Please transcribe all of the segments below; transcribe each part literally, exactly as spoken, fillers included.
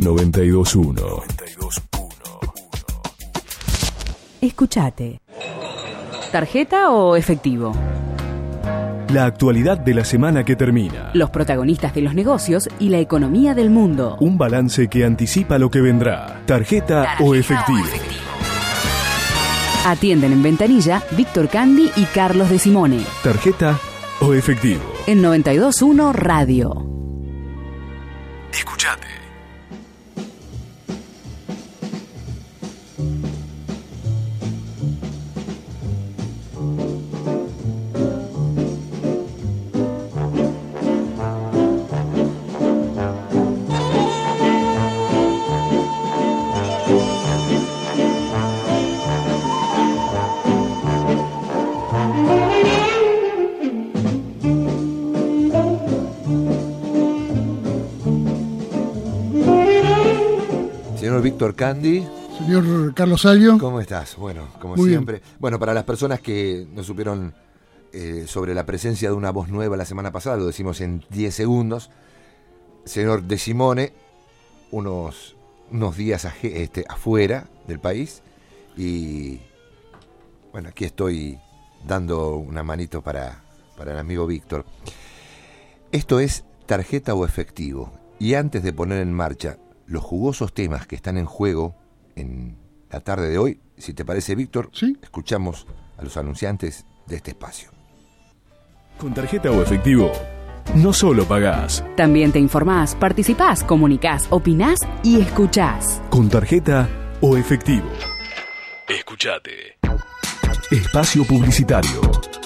noventa y dos punto uno. Escuchate. ¿Tarjeta o efectivo? La actualidad de la semana que termina. Los protagonistas de los negocios y la economía del mundo. Un balance que anticipa lo que vendrá. ¿Tarjeta, Tarjeta o, efectivo? o efectivo? Atienden en Ventanilla Víctor Candy y Carlos de Simone. ¿Tarjeta o efectivo? En noventa y dos punto uno Radio. Escuchate. Señor Víctor Candy. Señor Carlos Salvio. ¿Cómo estás? Bueno, como Muy siempre. bien. Bueno, para las personas que no supieron eh, sobre la presencia de una voz nueva la semana pasada, lo decimos en diez segundos. Señor De Simone, unos, unos días aje, este, afuera del país. Y bueno, aquí estoy dando una manito para, para el amigo Víctor. Esto es Tarjeta o Efectivo. Y antes de poner en marcha los jugosos temas que están en juego en la tarde de hoy, si te parece, Víctor, ¿sí? Escuchamos a los anunciantes de este espacio. Con tarjeta o efectivo, no solo pagás. También te informás, participás, comunicás, opinás y escuchás. Con tarjeta o efectivo. Escuchate. Espacio publicitario.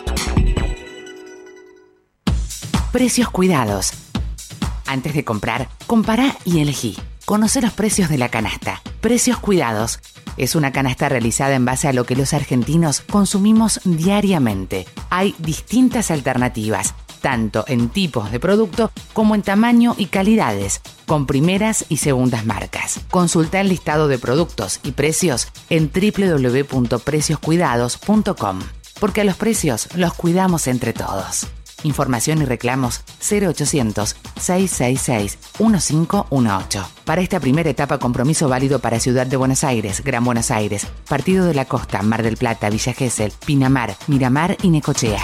Precios Cuidados. Antes de comprar, compará y elegí. Conoce los precios de la canasta. Precios Cuidados es una canasta realizada en base a lo que los argentinos consumimos diariamente. Hay distintas alternativas, tanto en tipos de producto como en tamaño y calidades, con primeras y segundas marcas. Consulta el listado de productos y precios en doble u doble u doble u punto precios cuidados punto com, porque a los precios los cuidamos entre todos. Información y reclamos cero ochocientos, seiscientos sesenta y seis, quince dieciocho. Para esta primera etapa, compromiso válido para Ciudad de Buenos Aires, Gran Buenos Aires, Partido de la Costa, Mar del Plata, Villa Gesell, Pinamar, Miramar y Necochea.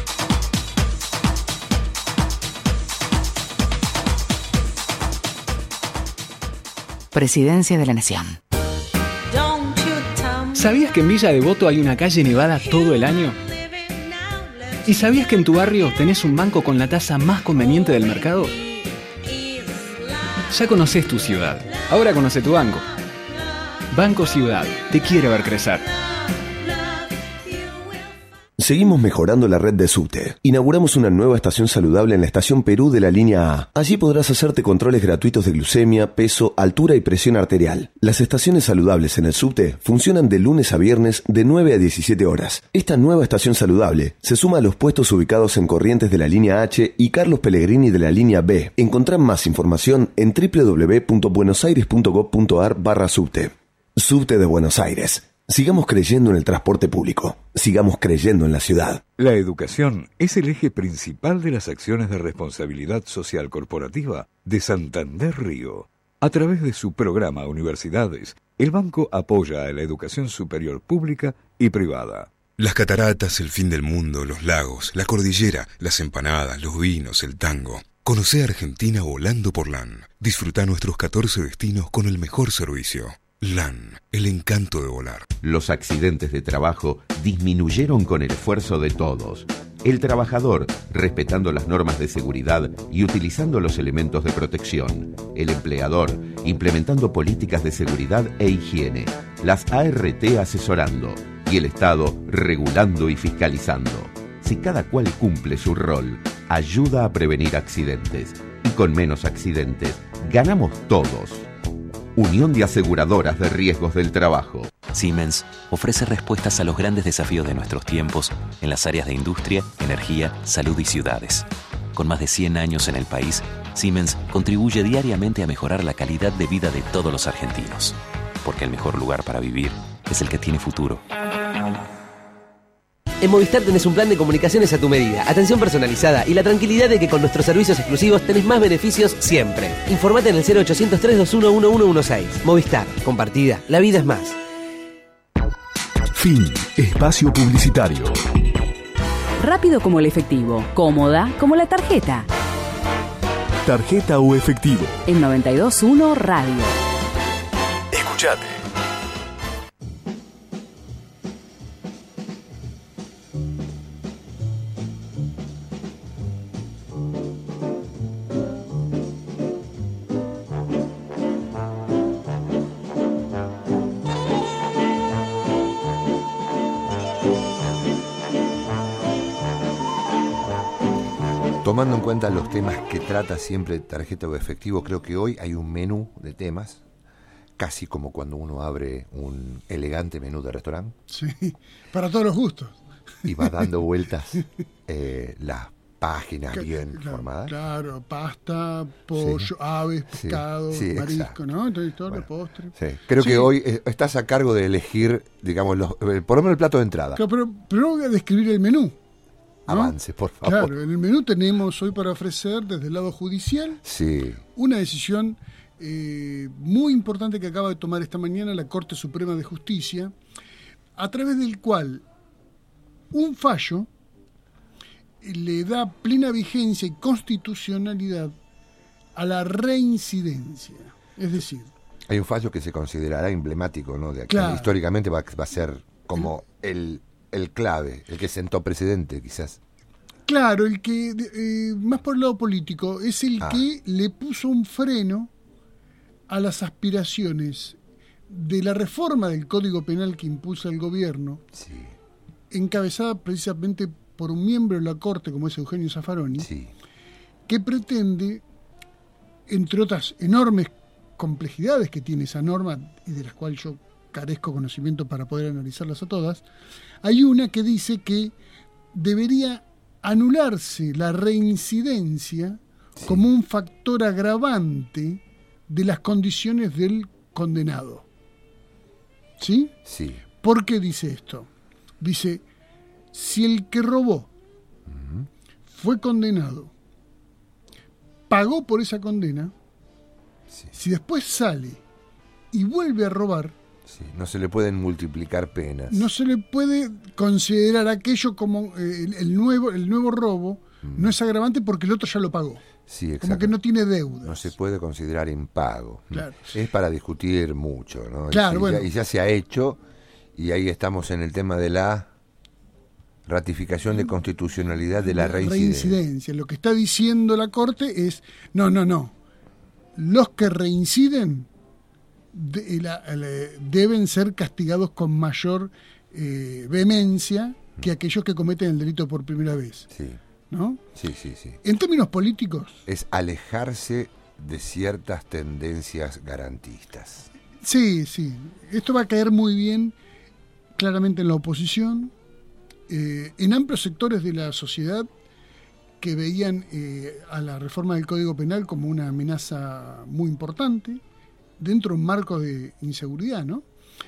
Presidencia de la Nación. ¿Sabías que en Villa Devoto hay una calle nevada todo el año? ¿Y sabías que en tu barrio tenés un banco con la tasa más conveniente del mercado? Ya conocés tu ciudad, ahora conoce tu banco. Banco Ciudad, te quiere ver crecer. Seguimos mejorando la red de subte. Inauguramos una nueva estación saludable en la estación Perú de la línea A. Allí podrás hacerte controles gratuitos de glucemia, peso, altura y presión arterial. Las estaciones saludables en el subte funcionan de lunes a viernes de nueve a diecisiete horas. Esta nueva estación saludable se suma a los puestos ubicados en Corrientes de la línea H y Carlos Pellegrini de la línea B. Encontrá más información en doble u doble u doble u punto buenosaires punto gob punto ar barra subte. Subte de Buenos Aires. Sigamos creyendo en el transporte público. Sigamos creyendo en la ciudad. La educación es el eje principal de las acciones de responsabilidad social corporativa de Santander Río. A través de su programa Universidades, el banco apoya a la educación superior pública y privada. Las cataratas, el fin del mundo, los lagos, la cordillera, las empanadas, los vinos, el tango. Conocé Argentina volando por LAN. Disfruta nuestros catorce destinos con el mejor servicio. LAN, el encanto de volar. Los accidentes de trabajo disminuyeron con el esfuerzo de todos. El trabajador, respetando las normas de seguridad y utilizando los elementos de protección. El empleador, implementando políticas de seguridad e higiene. Las A R T asesorando. Y el Estado, regulando y fiscalizando. Si cada cual cumple su rol, ayuda a prevenir accidentes. Y con menos accidentes, ganamos todos. Unión de Aseguradoras de Riesgos del Trabajo. Siemens ofrece respuestas a los grandes desafíos de nuestros tiempos en las áreas de industria, energía, salud y ciudades. Con más de cien años en el país, Siemens contribuye diariamente a mejorar la calidad de vida de todos los argentinos. Porque el mejor lugar para vivir es el que tiene futuro. En Movistar tenés un plan de comunicaciones a tu medida, atención personalizada y la tranquilidad de que con nuestros servicios exclusivos tenés más beneficios siempre. Informate en el cero ochocientos, trescientos veintiuno, uno uno dieciséis. Movistar, compartida, la vida es más. Fin. Espacio publicitario. Rápido como el efectivo, cómoda como la tarjeta. Tarjeta o efectivo. En noventa y dos punto uno Radio. Escuchate. Tomando en cuenta los temas que trata siempre Tarjeta o Efectivo, creo que hoy hay un menú de temas, casi como cuando uno abre un elegante menú de restaurante. Sí, para todos los gustos. Y va dando vueltas eh, las páginas que, bien claro, formadas. Claro, pasta, pollo, sí. aves, pescado, sí, sí, marisco, exacto. ¿no? Entonces, todo bueno, el postre. Sí. Creo sí. que hoy eh, estás a cargo de elegir, digamos, los, eh, por lo menos el plato de entrada. Claro, pero, pero voy a describir el menú. ¿No? Avance, por favor. Claro, en el menú tenemos hoy para ofrecer desde el lado judicial sí. una decisión eh, muy importante que acaba de tomar esta mañana la Corte Suprema de Justicia, a través del cual un fallo le da plena vigencia y constitucionalidad a la reincidencia. Es decir, hay un fallo que se considerará emblemático, ¿no? De aquí, claro. históricamente va, va a ser como el... el clave, el que sentó precedente, quizás. Claro, el que, eh, más por el lado político, es el ah. que le puso un freno a las aspiraciones de la reforma del Código Penal que impulsa el gobierno, sí. encabezada precisamente por un miembro de la Corte, como es Eugenio Zaffaroni, sí. que pretende, entre otras enormes complejidades que tiene esa norma, y de las cuales yo carezco conocimiento para poder analizarlas a todas, hay una que dice que debería anularse la reincidencia sí. como un factor agravante de las condiciones del condenado. ¿Sí? Sí. ¿Por qué dice esto? Dice, si el que robó uh-huh. fue condenado, pagó por esa condena, sí. si después sale y vuelve a robar, sí, no se le pueden multiplicar penas. No se le puede considerar aquello como eh, el, el nuevo el nuevo robo, mm. no es agravante porque el otro ya lo pagó. Sí, exacto. Como que no tiene deudas. No se puede considerar impago. Claro. Es para discutir mucho, ¿no? Claro, y, bueno. ya, y ya se ha hecho, y ahí estamos en el tema de la ratificación de constitucionalidad de la, la reincidencia. reincidencia. Lo que está diciendo la Corte es, no, no, no. Los que reinciden De, la, la, deben ser castigados con mayor eh, vehemencia que aquellos que cometen el delito por primera vez. Sí. ¿No? Sí, sí, sí. En términos políticos... Es alejarse de ciertas tendencias garantistas. Sí, sí. Esto va a caer muy bien claramente en la oposición, eh, en amplios sectores de la sociedad que veían eh, a la reforma del Código Penal como una amenaza muy importante, dentro de un marco de inseguridad, ¿no?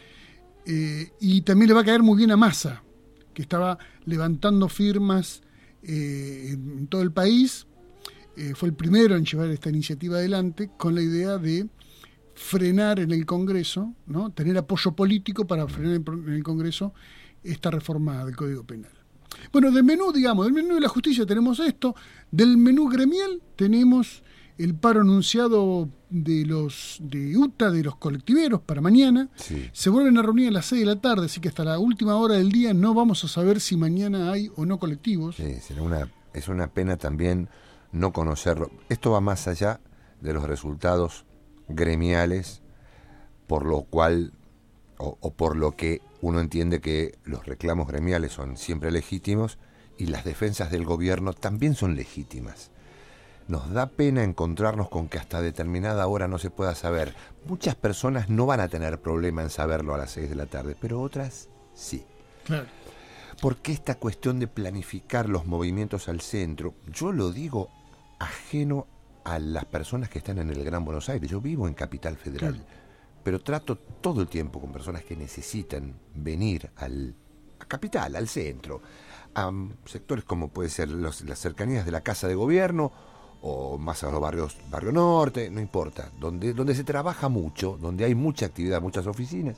Eh, y también le va a caer muy bien a Massa, que estaba levantando firmas eh, en todo el país, eh, fue el primero en llevar esta iniciativa adelante con la idea de frenar en el Congreso, ¿no? Tener apoyo político para frenar en el Congreso esta reforma del Código Penal. Bueno, del menú, digamos, del menú de la justicia tenemos esto, del menú gremial tenemos el paro anunciado de los de U T A, de los colectiveros, para mañana. Sí. Se vuelven a reunir a las seis de la tarde, así que hasta la última hora del día no vamos a saber si mañana hay o no colectivos. Sí, será una, es una pena también no conocerlo. Esto va más allá de los resultados gremiales, por lo cual, o, o por lo que uno entiende que los reclamos gremiales son siempre legítimos y las defensas del gobierno también son legítimas. Nos da pena encontrarnos con que hasta determinada hora no se pueda saber. Muchas personas no van a tener problema en saberlo a las seis de la tarde, pero otras sí. Claro. Porque esta cuestión de planificar los movimientos al centro, yo lo digo ajeno a las personas que están en el Gran Buenos Aires. Yo vivo en Capital Federal, claro. pero trato todo el tiempo con personas que necesitan venir al, capital, al centro, a sectores como puede ser los, las cercanías de la Casa de Gobierno o más a los barrios, barrio norte, no importa, donde, donde se trabaja mucho, donde hay mucha actividad, muchas oficinas,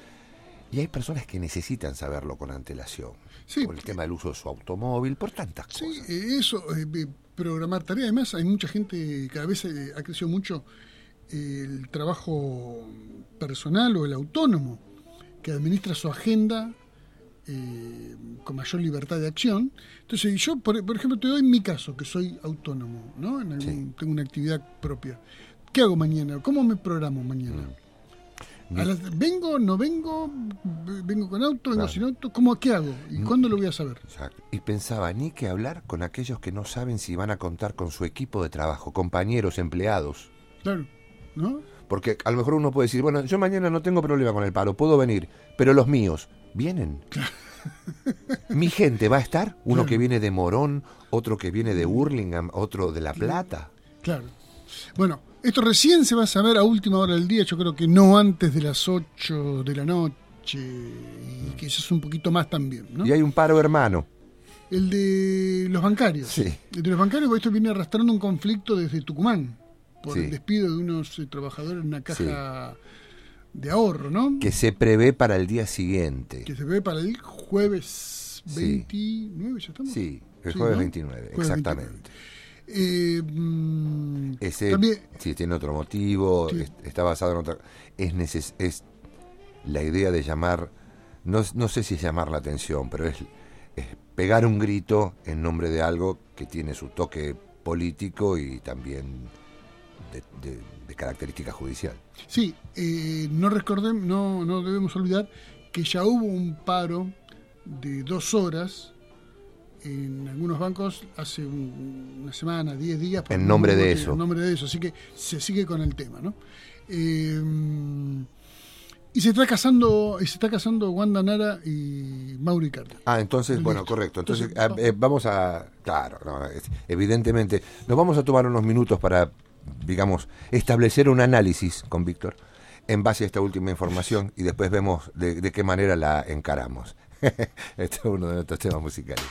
y hay personas que necesitan saberlo con antelación, sí, por el tema del uso de su automóvil, por tantas sí, cosas. Sí, eso, eh, programar tareas, además hay mucha gente, cada vez eh, ha crecido mucho eh, el trabajo personal o el autónomo, que administra su agenda eh, con mayor libertad de acción. Entonces yo, por, por ejemplo, te doy mi caso, que soy autónomo, ¿no? En algún, sí. Tengo una actividad propia. ¿Qué hago mañana? ¿Cómo me programo mañana? Mm. A las, ¿Vengo, no vengo? ¿Vengo con auto? ¿Vengo claro. sin auto? ¿Cómo, ¿Qué hago? ¿Y mm. cuándo lo voy a saber? Exacto. Y pensaba, ni que hablar con aquellos que no saben si van a contar con su equipo de trabajo, compañeros, empleados. Claro, ¿no? Porque a lo mejor uno puede decir, bueno, yo mañana no tengo problema con el paro, puedo venir, pero los míos, ¿vienen? Claro. ¿Mi gente va a estar? Uno claro. que viene de Morón, otro que viene de Hurlingham, otro de La Plata. Claro. Bueno, esto recién se va a saber a última hora del día, yo creo que no antes de las ocho de la noche, y quizás un poquito más también, ¿no? Y hay un paro hermano. El de los bancarios. Sí. El de los bancarios, porque esto viene arrastrando un conflicto desde Tucumán, por sí. el despido de unos eh, trabajadores en una caja sí. de ahorro, ¿no? Que se prevé para el día siguiente. Que se prevé para el jueves veintinueve, ¿ya estamos? Sí, el sí, jueves ¿no? veintinueve, jueves exactamente. veintinueve. Eh, mm, Ese, también, sí, tiene otro motivo, sí. es, está basado en otra... Es, neces, es la idea de llamar, no, no sé si es llamar la atención, pero es, es pegar un grito en nombre de algo que tiene su toque político y también... De, de, de característica judicial. Sí, eh, no recordemos, no, no debemos olvidar que ya hubo un paro de dos horas en algunos bancos hace un, una semana, diez días. En nombre de eso. En nombre de eso, así que se sigue con el tema, ¿no? Eh, y se está casando, y se está casando Wanda Nara y Mauro Icardi. Ah, entonces, bueno, listo. Correcto. Entonces, entonces eh, vamos a, claro, no, evidentemente, nos vamos a tomar unos minutos para, digamos, establecer un análisis con Víctor en base a esta última información y después vemos de, de qué manera la encaramos. Este es uno de nuestros temas musicales.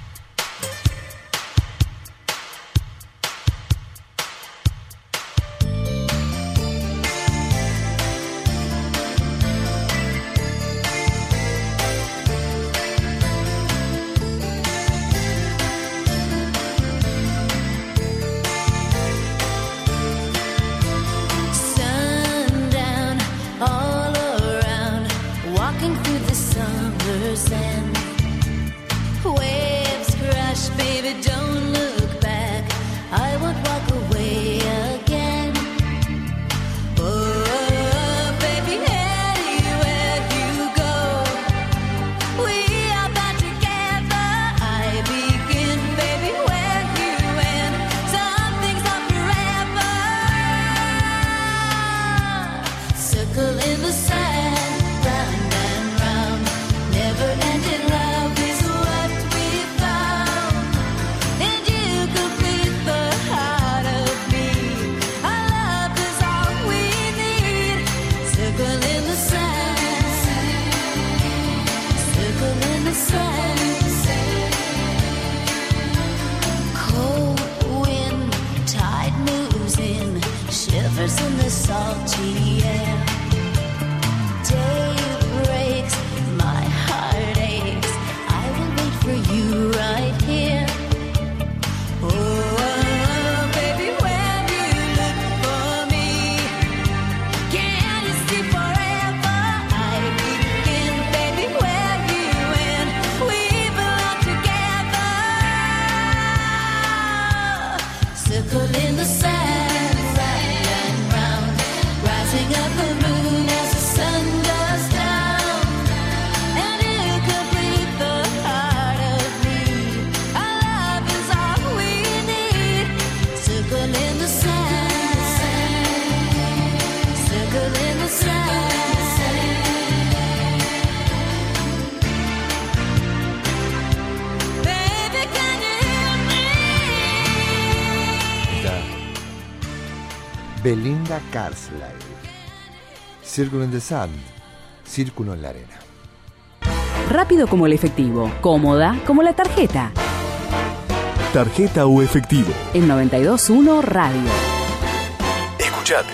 Belinda Carlisle, Circle in the Sand, Círculo en la arena. rápido como el efectivo, cómoda como la tarjeta. Tarjeta o efectivo. En noventa y dos punto uno Radio. Escuchate.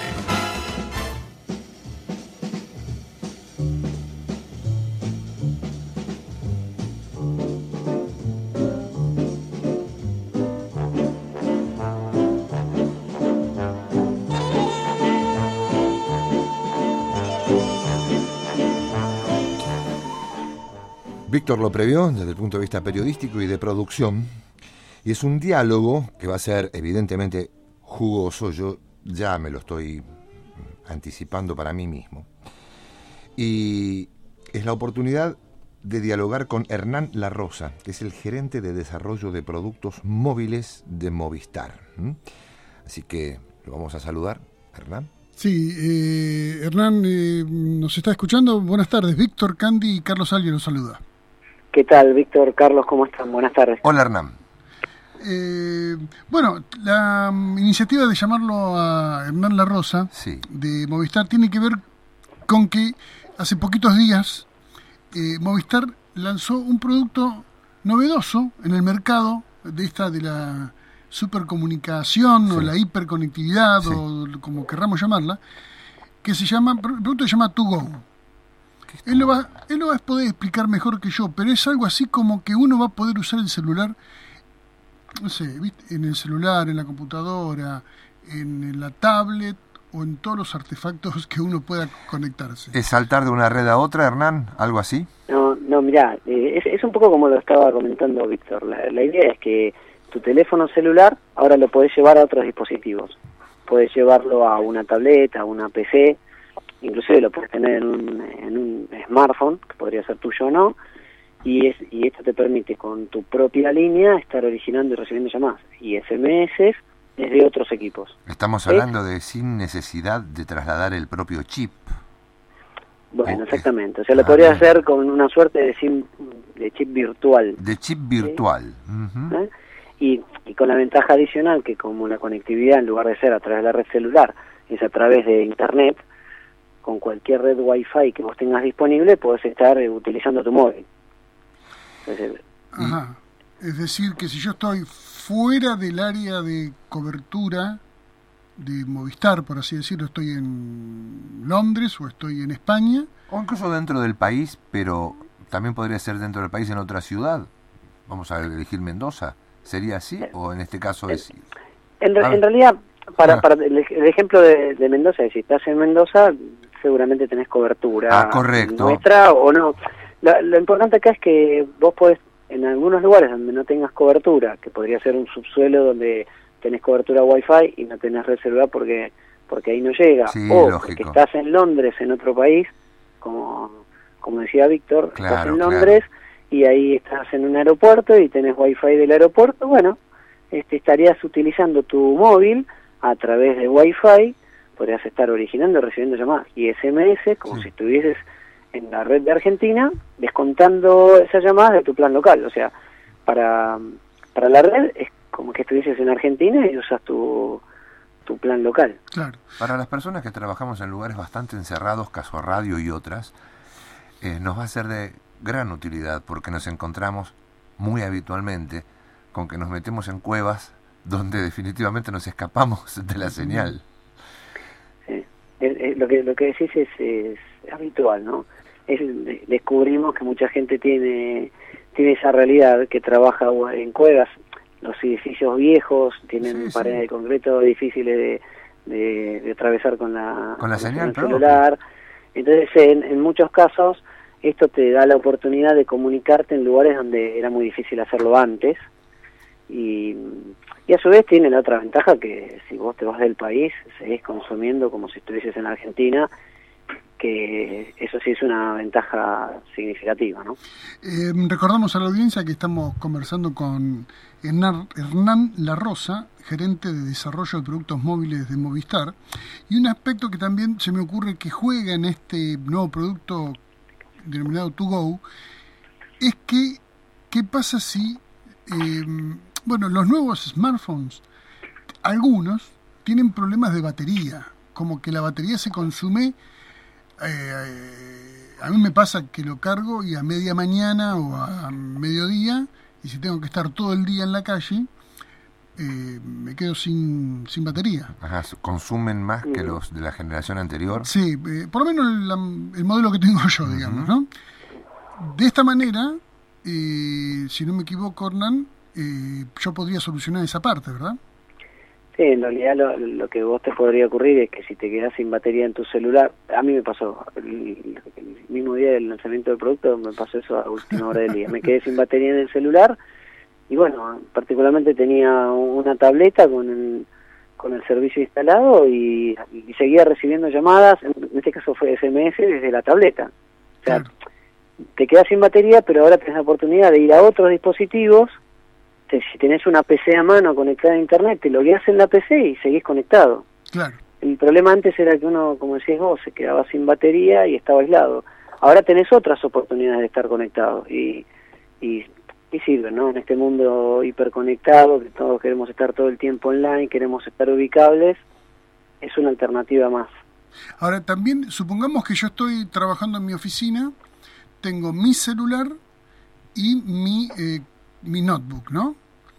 Víctor lo previó desde el punto de vista periodístico y de producción, y es un diálogo que va a ser evidentemente jugoso, yo ya me lo estoy anticipando para mí mismo, y es la oportunidad de dialogar con Hernán Larrosa, que es el gerente de desarrollo de productos móviles de Movistar. ¿Mm? Así que lo vamos a saludar, Hernán. Sí, eh, Hernán eh, nos está escuchando. Buenas tardes, Víctor, Candy y Carlos Alguien nos saluda. ¿Qué tal, Víctor, Carlos? ¿Cómo están? Buenas tardes. Hola, Hernán. Eh, bueno, la um, iniciativa de llamarlo a Hernán Larrosa, sí, de Movistar tiene que ver con que hace poquitos días eh, Movistar lanzó un producto novedoso en el mercado de esta de la supercomunicación, sí, o la hiperconectividad, sí, o como querramos llamarla, que se llama, el producto se llama To Go. Él lo, va, él lo va a poder explicar mejor que yo, pero es algo así como que uno va a poder usar el celular, no sé, ¿viste? En el celular, en la computadora, en la tablet o en todos los artefactos que uno pueda conectarse. ¿Es saltar de una red a otra, Hernán? ¿Algo así? No, no, mirá, eh, es, es un poco como lo estaba comentando Víctor. La, la idea es que tu teléfono celular ahora lo podés llevar a otros dispositivos. Podés llevarlo a una tableta, a una P C, inclusive lo puedes tener en un, en un smartphone, que podría ser tuyo o no, y, es, y esto te permite con tu propia línea estar originando y recibiendo llamadas y S M S desde otros equipos. Estamos hablando ¿Eh? de sin necesidad de trasladar el propio chip. Bueno, exactamente. O sea, lo ah, podrías hacer con una suerte de, sim, de chip virtual. De chip virtual. ¿Sí? Uh-huh. ¿Eh? Y, y con la ventaja adicional que como la conectividad, en lugar de ser a través de la red celular, es a través de Internet, con cualquier red Wi-Fi que vos tengas disponible, podés estar eh, utilizando tu móvil. Entonces, Ajá. Es decir, que si yo estoy fuera del área de cobertura de Movistar, por así decirlo, estoy en Londres o estoy en España. O incluso dentro del país, pero también podría ser dentro del país en otra ciudad. Vamos a elegir Mendoza. ¿Sería así? ¿O en este caso es...? En, re, en realidad, para, ah. para el, el ejemplo de, de Mendoza, si estás en Mendoza, seguramente tenés cobertura. Ah, correcto. Nuestra o no. Lo, lo importante acá es que vos podés, en algunos lugares donde no tengas cobertura, que podría ser un subsuelo donde tenés cobertura Wi-Fi y no tenés red celular porque porque ahí no llega, sí, o lógico. porque estás en Londres, en otro país, como como decía Víctor, claro, estás en Londres, claro, y ahí estás en un aeropuerto y tenés Wi-Fi del aeropuerto, bueno, este estarías utilizando tu móvil a través de Wi-Fi, podrías estar originando y recibiendo llamadas y S M S como sí. si estuvieses en la red de Argentina, descontando esas llamadas de tu plan local. O sea, para, para la red es como que estuvieses en Argentina y usas tu, tu plan local. Claro. Para las personas que trabajamos en lugares bastante encerrados, caso radio y otras, eh, nos va a ser de gran utilidad porque nos encontramos muy habitualmente con que nos metemos en cuevas donde definitivamente nos escapamos de la señal. Sí. Es, es, lo que lo que decís es, es habitual, ¿no? Es, descubrimos que mucha gente tiene tiene esa realidad, que trabaja en cuevas. Los edificios viejos tienen sí, paredes sí. de concreto difíciles de, de, de atravesar con la, con la con señal el celular. Entonces, en, en muchos casos, esto te da la oportunidad de comunicarte en lugares donde era muy difícil hacerlo antes. Y, y a su vez tiene la otra ventaja que si vos te vas del país, seguís consumiendo como si estuvieses en Argentina, que eso sí es una ventaja significativa, ¿no? Eh, recordamos a la audiencia que estamos conversando con Hernán, Hernán Larrosa, gerente de desarrollo de productos móviles de Movistar, y un aspecto que también se me ocurre que juega en este nuevo producto denominado To Go, es que, ¿qué pasa si, eh, bueno, los nuevos smartphones, algunos tienen problemas de batería, como que la batería se consume eh, a mí me pasa que lo cargo y a media mañana o a mediodía, y si tengo que estar todo el día en la calle, eh, me quedo sin, sin batería. Ajá, ¿consumen más que los de la generación anterior? Sí, eh, por lo menos el, el modelo que tengo yo, digamos, ¿no? De esta manera, eh, si no me equivoco, Hernán, eh, yo podría solucionar esa parte, ¿verdad? Sí, en realidad lo, lo que vos te podría ocurrir es que si te quedás sin batería en tu celular, a mí me pasó, el, el mismo día del lanzamiento del producto me pasó eso a última hora del día, me quedé sin batería en el celular y bueno, particularmente tenía una tableta con el, con el servicio instalado y, y seguía recibiendo llamadas, en este caso fue ese eme ese desde la tableta, o sea, claro. Te quedas sin batería pero ahora tenés la oportunidad de ir a otros dispositivos. Si tenés una P C a mano conectada a internet, te logueás en la P C y seguís conectado. Claro. El problema antes era que uno, como decías vos, se quedaba sin batería y estaba aislado. Ahora tenés otras oportunidades de estar conectado y, y, y sirve, ¿no? En este mundo hiperconectado, que todos queremos estar todo el tiempo online, queremos estar ubicables, es una alternativa más. Ahora, también, supongamos que yo estoy trabajando en mi oficina, tengo mi celular y mi... Eh, mi notebook, ¿no?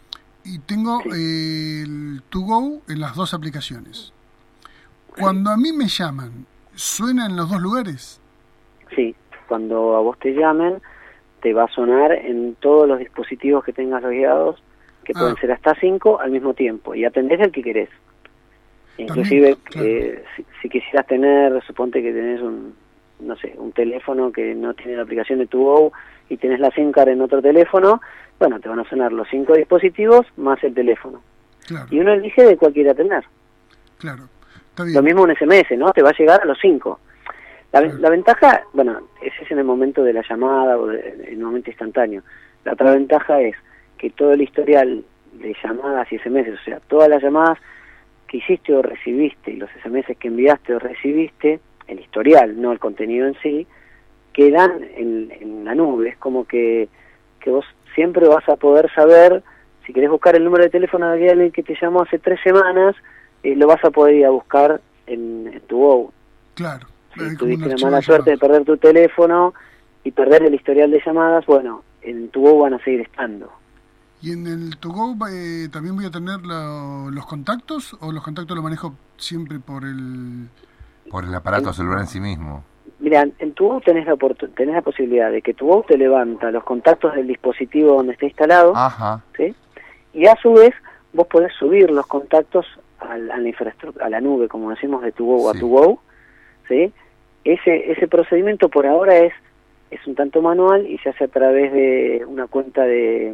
Y tengo sí. eh, el To Go en las dos aplicaciones. Cuando a mí me llaman, ¿suena en los dos lugares? Sí, cuando a vos te llamen, te va a sonar en todos los dispositivos que tengas logueados, que ah. pueden ser hasta cinco al mismo tiempo, y atendés el que querés. Inclusive, claro. eh, si, si quisieras tener, suponte que tenés un, no sé, un teléfono que no tiene la aplicación de To Go y tenés la SIM card en otro teléfono, bueno, te van a sonar los cinco dispositivos más el teléfono. Claro. Y uno elige de cuál quiere atender. Claro, está bien. Lo mismo un ese eme ese, ¿no? Te va a llegar a los cinco. La, claro. la ventaja, bueno, ese es en el momento de la llamada o de, en el momento instantáneo. La otra ventaja es que todo el historial de llamadas y ese eme ese, o sea, todas las llamadas que hiciste o recibiste y los ese eme ese que enviaste o recibiste, el historial, no el contenido en sí, quedan en, en la nube. Es como que, que vos siempre vas a poder saber, si querés buscar el número de teléfono de alguien que te llamó hace tres semanas, eh, lo vas a poder ir a buscar en, en Tu Go. Claro. Si tuviste la mala suerte de perder tu teléfono y perder el historial de llamadas, bueno, en Tu Go van a seguir estando. ¿Y en el To Go eh, también voy a tener la, los contactos o los contactos los manejo siempre por el... Por el aparato celular en sí mismo? Mira, en Tu Go tenés la, tenés la posibilidad de que Tu Go te levanta los contactos del dispositivo donde está instalado. Ajá. ¿Sí? Y a su vez vos podés subir los contactos a la, a la infraestructura, a la nube, como decimos, de Tu Go sí. a Tu Go. ¿Sí? Ese ese procedimiento por ahora es es un tanto manual y se hace a través de una cuenta de,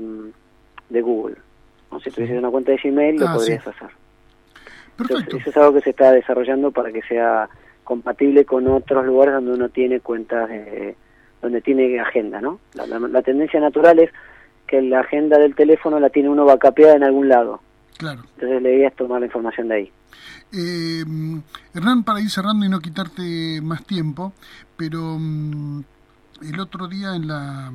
de Google. ¿No? Si tuvieses una cuenta de Gmail lo ah, podrías sí. hacer. Perfecto. Entonces, eso es algo que se está desarrollando para que sea compatible con otros lugares donde uno tiene cuentas, de, donde tiene agenda, ¿no? La, la, la tendencia natural es que la agenda del teléfono la tiene uno backupeada en algún lado. Claro. Entonces la idea es tomar la información de ahí. Eh, Hernán, para ir cerrando y no quitarte más tiempo, pero um, el otro día en la,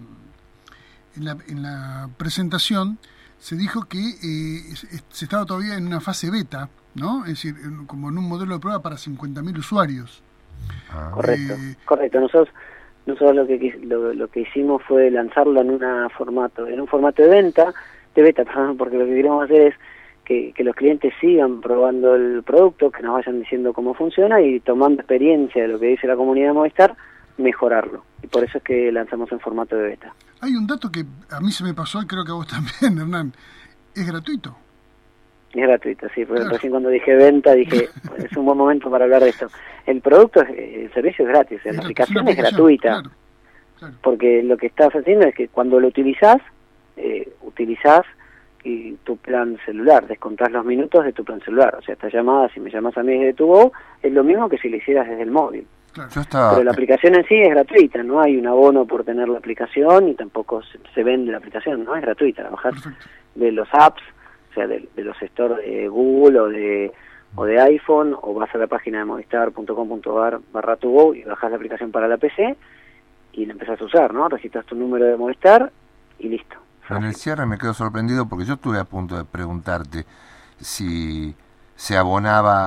en la en la presentación se dijo que eh, se estaba todavía en una fase beta, ¿no? Es decir, en, como en un modelo de prueba para cincuenta mil usuarios. Ah. Correcto, eh, correcto. Nosotros nosotros lo que lo, lo que hicimos fue lanzarlo en una formato, en un formato de venta, de beta, perdón, porque lo que queremos hacer es que, que los clientes sigan probando el producto, que nos vayan diciendo cómo funciona y tomando experiencia de lo que dice la comunidad de Movistar, mejorarlo. Y por eso es que lanzamos en formato de beta. Hay un dato que a mí se me pasó y creo que a vos también, Hernán. Es gratuito. Es gratuito, sí. Porque claro. Recién cuando dije venta dije, pues es un buen momento para hablar de esto. El producto, es, el servicio es gratis, es la aplicación, aplicación es gratuita. Claro, claro. Porque lo que estás haciendo es que cuando lo utilizás, eh, utilizás y tu plan celular, descontás los minutos de tu plan celular. O sea, esta llamada, si me llamas a mí desde Tu Go, es lo mismo que si lo hicieras desde el móvil. Claro. Yo estaba... Pero la aplicación en sí es gratuita, no hay un abono por tener la aplicación y tampoco se, se vende la aplicación, no es gratuita, la bajás de los apps, o sea, de, de los stores de Google o de o de iPhone, o vas a la página de movistar punto com punto ar barra Tu Go y bajás la aplicación para la P C y la empezás a usar, ¿no? Registras tu número de Movistar y listo. En el cierre me quedo sorprendido porque yo estuve a punto de preguntarte si se abonaba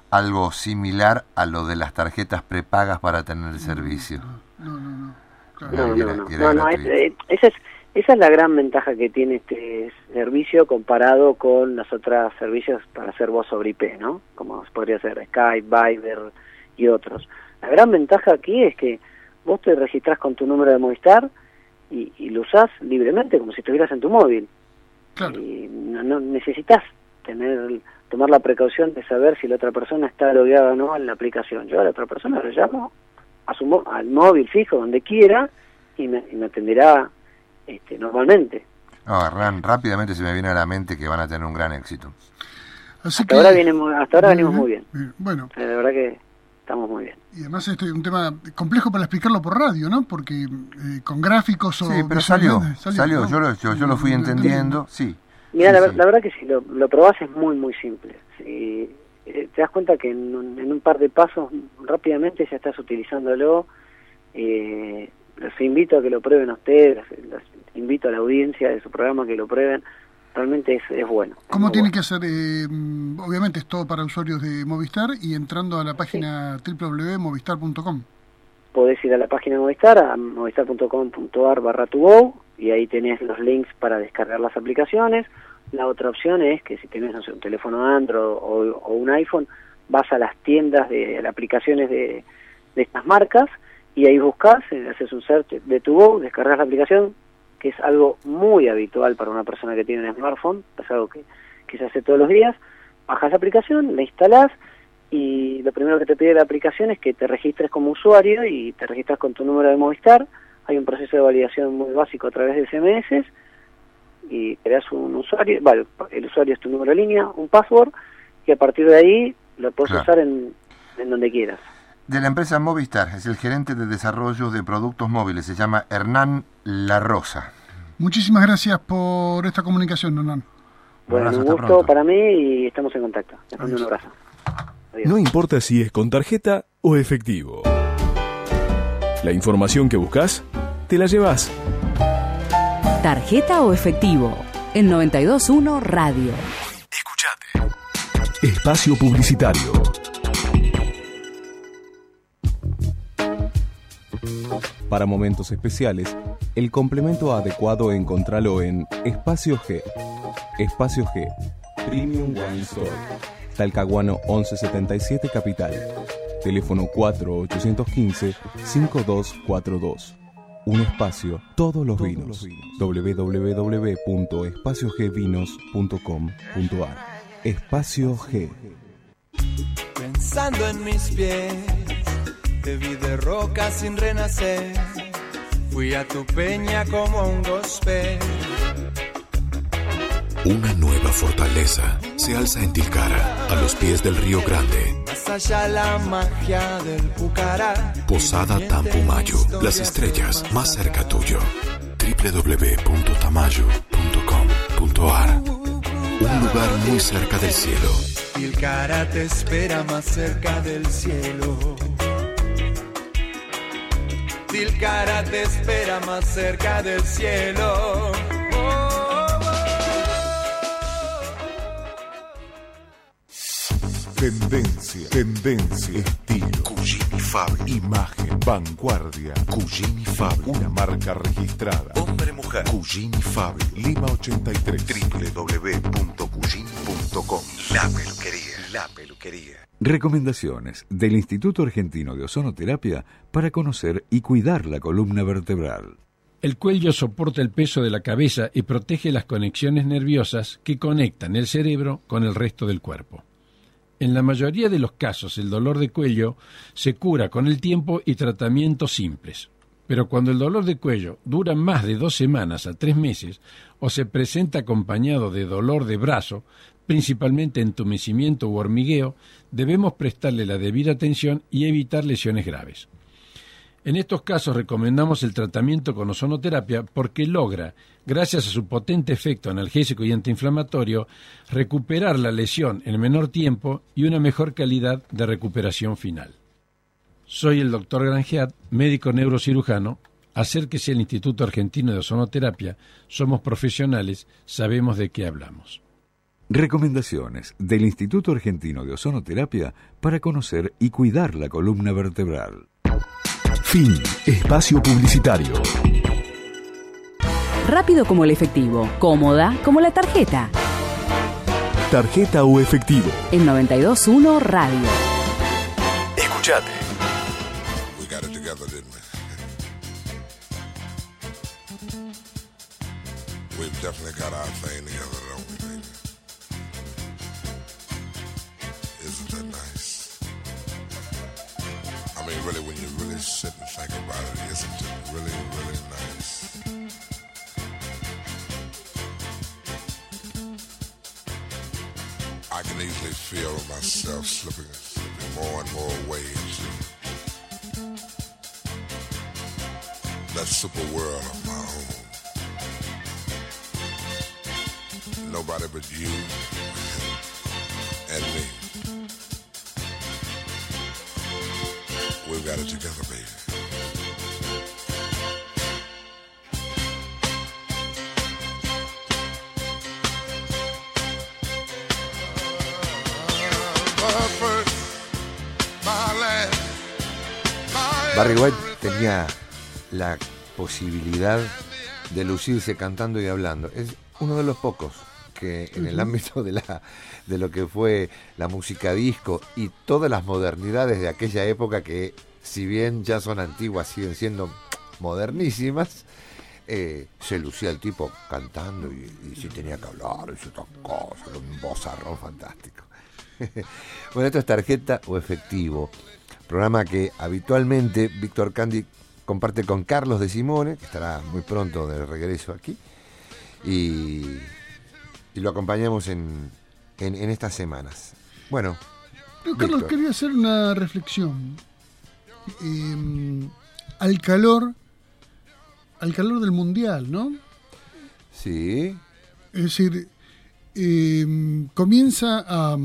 algo similar a lo de las tarjetas prepagas para tener el servicio. No, no, no. Claro. No, Y era- no, no. y era no, no, es- gratuito. eh, esa, es, esa es la gran ventaja que tiene este servicio comparado con los otros servicios para hacer voz sobre I P, ¿no? Como podría ser Skype, Viber y otros. La gran ventaja aquí es que vos te registrás con tu número de Movistar y, y lo usás libremente, como si estuvieras en tu móvil. Claro. Y no, no necesitas tener tomar la precaución de saber si la otra persona está logueada o no en la aplicación. Yo a la otra persona lo llamo a su mo- al móvil fijo, donde quiera, y me, y me atenderá este, normalmente. No, Hernán, rápidamente se me viene a la mente que van a tener un gran éxito. Así Hasta que, ahora, viene, mu- hasta ahora Muy venimos bien. muy bien. eh, bueno, Eh, De verdad que estamos muy bien. y además este es un tema complejo para explicarlo por radio, ¿no? Porque eh, con gráficos o Sí, pero salió, visualmente- salió, ¿no? yo, lo, yo, yo lo fui Mm, entendiendo, sí. Mira, Sí, la, ver- sí. la verdad que si lo, lo probás es muy, muy simple. Si, eh, te das cuenta que en un, en un par de pasos rápidamente ya estás utilizándolo. Eh, los invito a que lo prueben a ustedes, los, los invito a la audiencia de su programa que lo prueben. Realmente es, es bueno. es ¿Cómo muy tiene bueno. que hacer? Eh, mm, obviamente es todo para usuarios de Movistar y entrando a la página doble u doble u doble u punto movistar punto com. Podés ir a la página de Movistar, a movistar punto com punto ar barra to go, y ahí tenés los links para descargar las aplicaciones. La otra opción es que si tenés, no sé, un teléfono Android o, o un iPhone, vas a las tiendas de, de aplicaciones de, de estas marcas, y ahí buscas, eh, haces un search de to go, descargas la aplicación, que es algo muy habitual para una persona que tiene un smartphone, es algo que, que se hace todos los días. Bajas la aplicación, la instalás, y lo primero que te pide la aplicación es que te registres como usuario y te registras con tu número de Movistar. Hay un proceso de validación muy básico a través de S M S y creas un usuario, vale, el usuario es tu número de línea, un password, y a partir de ahí lo puedes Claro. usar en, en donde quieras. De la empresa Movistar, es el gerente de desarrollo de productos móviles, se llama Hernán La Rosa. Muchísimas gracias por esta comunicación, Hernán. Bueno, abrazo, un hasta gusto pronto. para mí y estamos en contacto. Les mando un abrazo. Adiós. No importa si es con tarjeta o efectivo. La información que buscas, te la llevas. Tarjeta o efectivo. En noventa y dos punto uno Radio. Espacio publicitario. Para momentos especiales, el complemento adecuado encontralo en Espacio G. Espacio G, Premium Wine Store. Talcahuano once setenta y siete Capital. Teléfono cuatro ocho uno cinco cinco dos cuatro dos. Un espacio, todos los vinos. doble u doble u doble u punto espacio g vinos punto com punto a r. Espacio G. Pensando en mis pies, te vi de roca sin renacer. Fui a tu peña como a un gospel. Una nueva fortaleza se alza en Tilcara, a los pies del Río Grande. Más allá la magia del Pucará. Posada Tampumayo, las estrellas más cerca tuyo. doble u doble u doble u punto tamayo punto com punto a r. Un lugar muy cerca del cielo. Tilcara te espera más cerca del cielo. Tilcara te espera más cerca del cielo. Tendencia, tendencia, estilo, Cugini Fabio, imagen, vanguardia, Cugini Fabio, una marca registrada, hombre mujer, Cugini Fabio, Lima ochenta y tres, doble u doble u doble u punto cugini punto com. La peluquería, la peluquería. Recomendaciones del Instituto Argentino de Ozonoterapia para conocer y cuidar la columna vertebral. El cuello soporta el peso de la cabeza y protege las conexiones nerviosas que conectan el cerebro con el resto del cuerpo. En la mayoría de los casos, el dolor de cuello se cura con el tiempo y tratamientos simples. Pero cuando el dolor de cuello dura más de dos semanas a tres meses o se presenta acompañado de dolor de brazo, principalmente entumecimiento u hormigueo, debemos prestarle la debida atención y evitar lesiones graves. En estos casos recomendamos el tratamiento con ozonoterapia porque logra, gracias a su potente efecto analgésico y antiinflamatorio, recuperar la lesión en menor tiempo y una mejor calidad de recuperación final. Soy el doctor Grangeat, médico neurocirujano. Acérquese al Instituto Argentino de Ozonoterapia. Somos profesionales, sabemos de qué hablamos. Recomendaciones del Instituto Argentino de Ozonoterapia para conocer y cuidar la columna vertebral. Fin. Espacio publicitario. Rápido como el efectivo, cómoda como la tarjeta. Tarjeta o efectivo. En noventa y dos punto uno Radio. Escuchate. We got it together, didn't we? We've definitely got our thing together, don't we, baby? Isn't that nice? I mean, really, when you really sit and think about it, isn't it really, really nice? I can easily feel myself slipping, slipping more and more away into that super world of my own. Nobody but you and me. We've got it together, baby. Barry White tenía la posibilidad de lucirse cantando y hablando. Es uno de los pocos que en el ámbito de la de lo que fue la música disco y todas las modernidades de aquella época, que si bien ya son antiguas, siguen siendo modernísimas, eh, se lucía el tipo cantando y, y si tenía que hablar y otras cosas, un vozarrón fantástico. Bueno, esto es Tarjeta o Efectivo, programa que habitualmente Víctor Candy comparte con Carlos de Simone, que estará muy pronto de regreso aquí, y, y lo acompañamos en, en, en estas semanas. Bueno, Pero, Carlos, Víctor. quería hacer una reflexión. Eh, al calor, al calor del Mundial, ¿no? Sí. Es decir, eh, comienza a,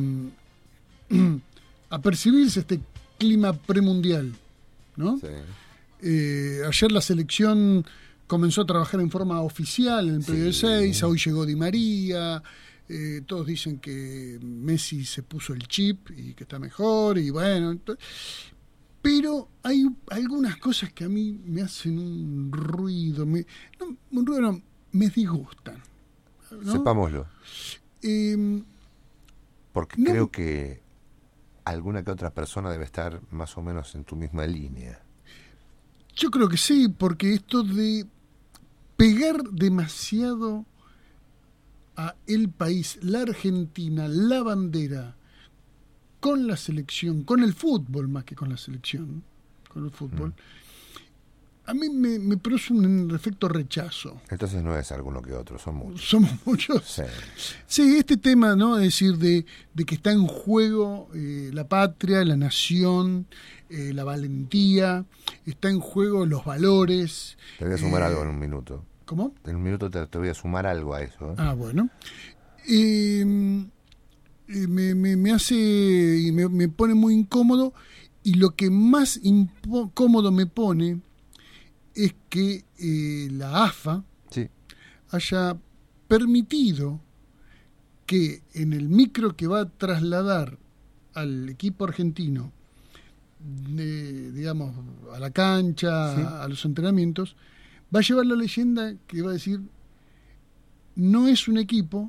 a percibirse este clima premundial, ¿no? Sí. Eh, ayer la selección comenzó a trabajar en forma oficial en el periodo de seis, hoy llegó Di María, eh, todos dicen que Messi se puso el chip y que está mejor, y bueno, ent- pero hay algunas cosas que a mí me hacen un ruido, me, no, un ruido no, me disgustan, ¿no? Sepámoslo. Eh, Porque no. creo que alguna que otra persona debe estar más o menos en tu misma línea. Yo creo que sí, porque esto de pegar demasiado a el país, la Argentina, la bandera, con la selección, con el fútbol más que con la selección, con el fútbol, mm. a mí me, me produce un efecto rechazo. Entonces no es alguno que otro, son muchos. Somos muchos. Sí, sí este tema, ¿no? Es decir, de, de que está en juego eh, la patria, la nación, eh, la valentía, está en juego los valores. Te voy a sumar eh, algo en un minuto. ¿Cómo? En un minuto te, te voy a sumar algo a eso. ¿eh? Ah, bueno. Eh, eh, me, me, me hace y me, me pone muy incómodo, y lo que más incómodo me pone es que eh, la A F A sí. haya permitido que en el micro que va a trasladar al equipo argentino, de, digamos, a la cancha, sí. a los entrenamientos, va a llevar la leyenda que va a decir: no es un equipo,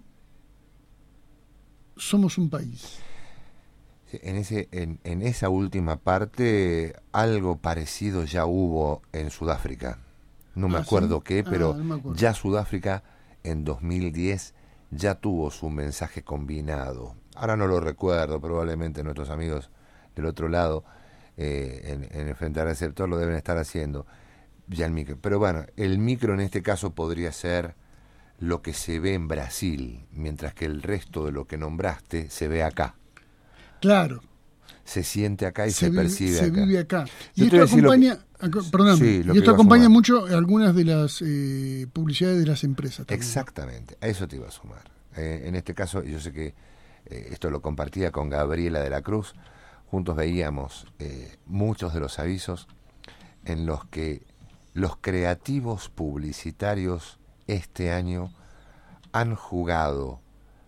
somos un país. En, ese, en, en esa última parte, algo parecido ya hubo en Sudáfrica. No me ah, acuerdo ¿sí? qué, pero ah, no me acuerdo. ya Sudáfrica en dos mil diez ya tuvo su mensaje combinado. Ahora no lo recuerdo, probablemente nuestros amigos del otro lado, eh, en, en el frente al receptor, lo deben estar haciendo. Ya el micro. Pero bueno, el micro en este caso podría ser lo que se ve en Brasil, mientras que el resto de lo que nombraste se ve acá. Claro. Se siente acá y se, se vive, percibe se acá. vive acá. Yo Y esto acompaña, que, perdón, sí, y esto acompaña mucho algunas de las eh, publicidades de las empresas también. Exactamente, a eso te iba a sumar. Eh, en este caso, yo sé que eh, esto lo compartía con Gabriela de la Cruz. Juntos veíamos eh, muchos de los avisos en los que los creativos publicitarios este año han jugado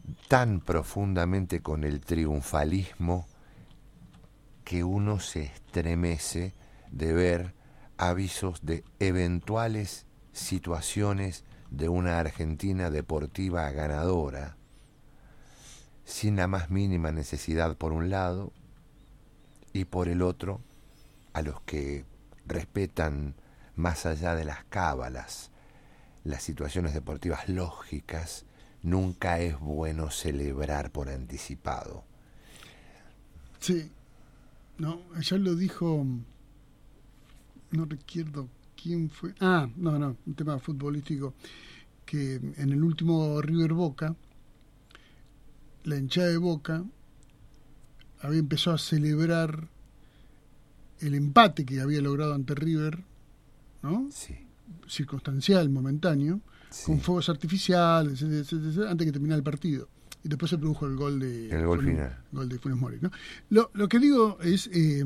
tan profundamente con el triunfalismo que uno se estremece de ver avisos de eventuales situaciones de una Argentina deportiva ganadora, sin la más mínima necesidad por un lado, y por el otro, a los que respetan más allá de las cábalas las situaciones deportivas lógicas, nunca es bueno celebrar por anticipado. Sí, no, ya lo dijo, no recuerdo quién fue, ah, no, no, un tema futbolístico, que en el último River Boca, la hinchada de Boca había empezado a celebrar el empate que había logrado ante River, ¿no? Sí. Circunstancial, momentáneo, sí, con fuegos artificiales, etcétera, etcétera, etcétera, antes de que terminara el partido. Y después se produjo el gol de el gol Funes, final. Gol de Funes Mori, ¿no? Lo, lo que digo es, eh,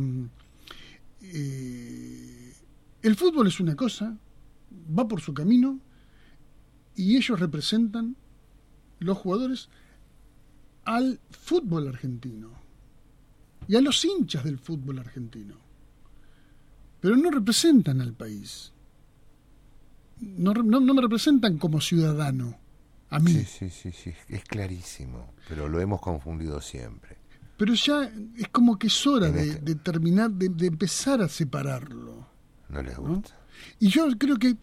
eh, el fútbol es una cosa, va por su camino, y ellos representan, los jugadores, al fútbol argentino y a los hinchas del fútbol argentino, pero no representan al país, no, no, no me representan como ciudadano a mí. Sí, sí, sí, sí, es clarísimo, pero lo hemos confundido siempre. Pero ya es como que es hora de, este... de terminar, de, de empezar a separarlo. No les gusta. ¿No? Y yo creo que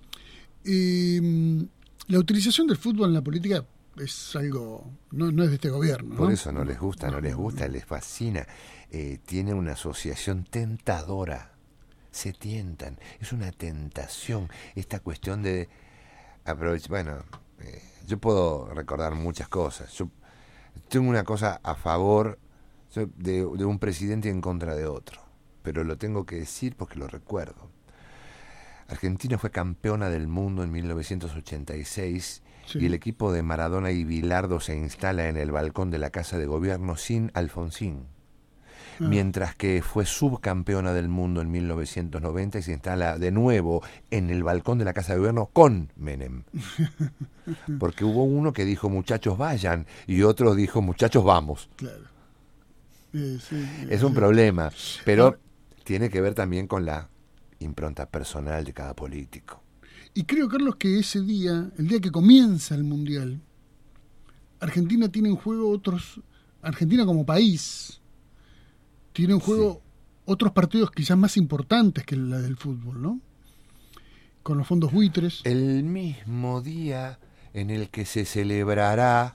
eh, la utilización del fútbol en la política es algo, no, no es de este gobierno, ¿no? Por eso no les gusta, no, no les gusta, les fascina. Eh, tiene una asociación tentadora. Se tientan. Es una tentación. Esta cuestión de aprovechar. Bueno, eh, yo puedo recordar muchas cosas. Yo tengo una cosa a favor de, de un presidente y en contra de otro. Pero lo tengo que decir porque lo recuerdo. Argentina fue campeona del mundo en mil novecientos ochenta y seis. Sí. Y el equipo de Maradona y Bilardo se instala en el balcón de la Casa de Gobierno sin Alfonsín. Ah. Mientras que fue subcampeona del mundo en mil novecientos noventa y se instala de nuevo en el balcón de la Casa de Gobierno con Menem. Porque hubo uno que dijo muchachos vayan y otro dijo muchachos vamos. Claro. Eh, sí, eh, es un sí. problema, pero ah. tiene que ver también con la impronta personal de cada político. Y creo, Carlos, que ese día, el día que comienza el Mundial, Argentina tiene en juego otros, Argentina como país, tiene en juego sí. otros partidos quizás más importantes que la del fútbol, ¿no? Con los fondos buitres. El mismo día en el que se celebrará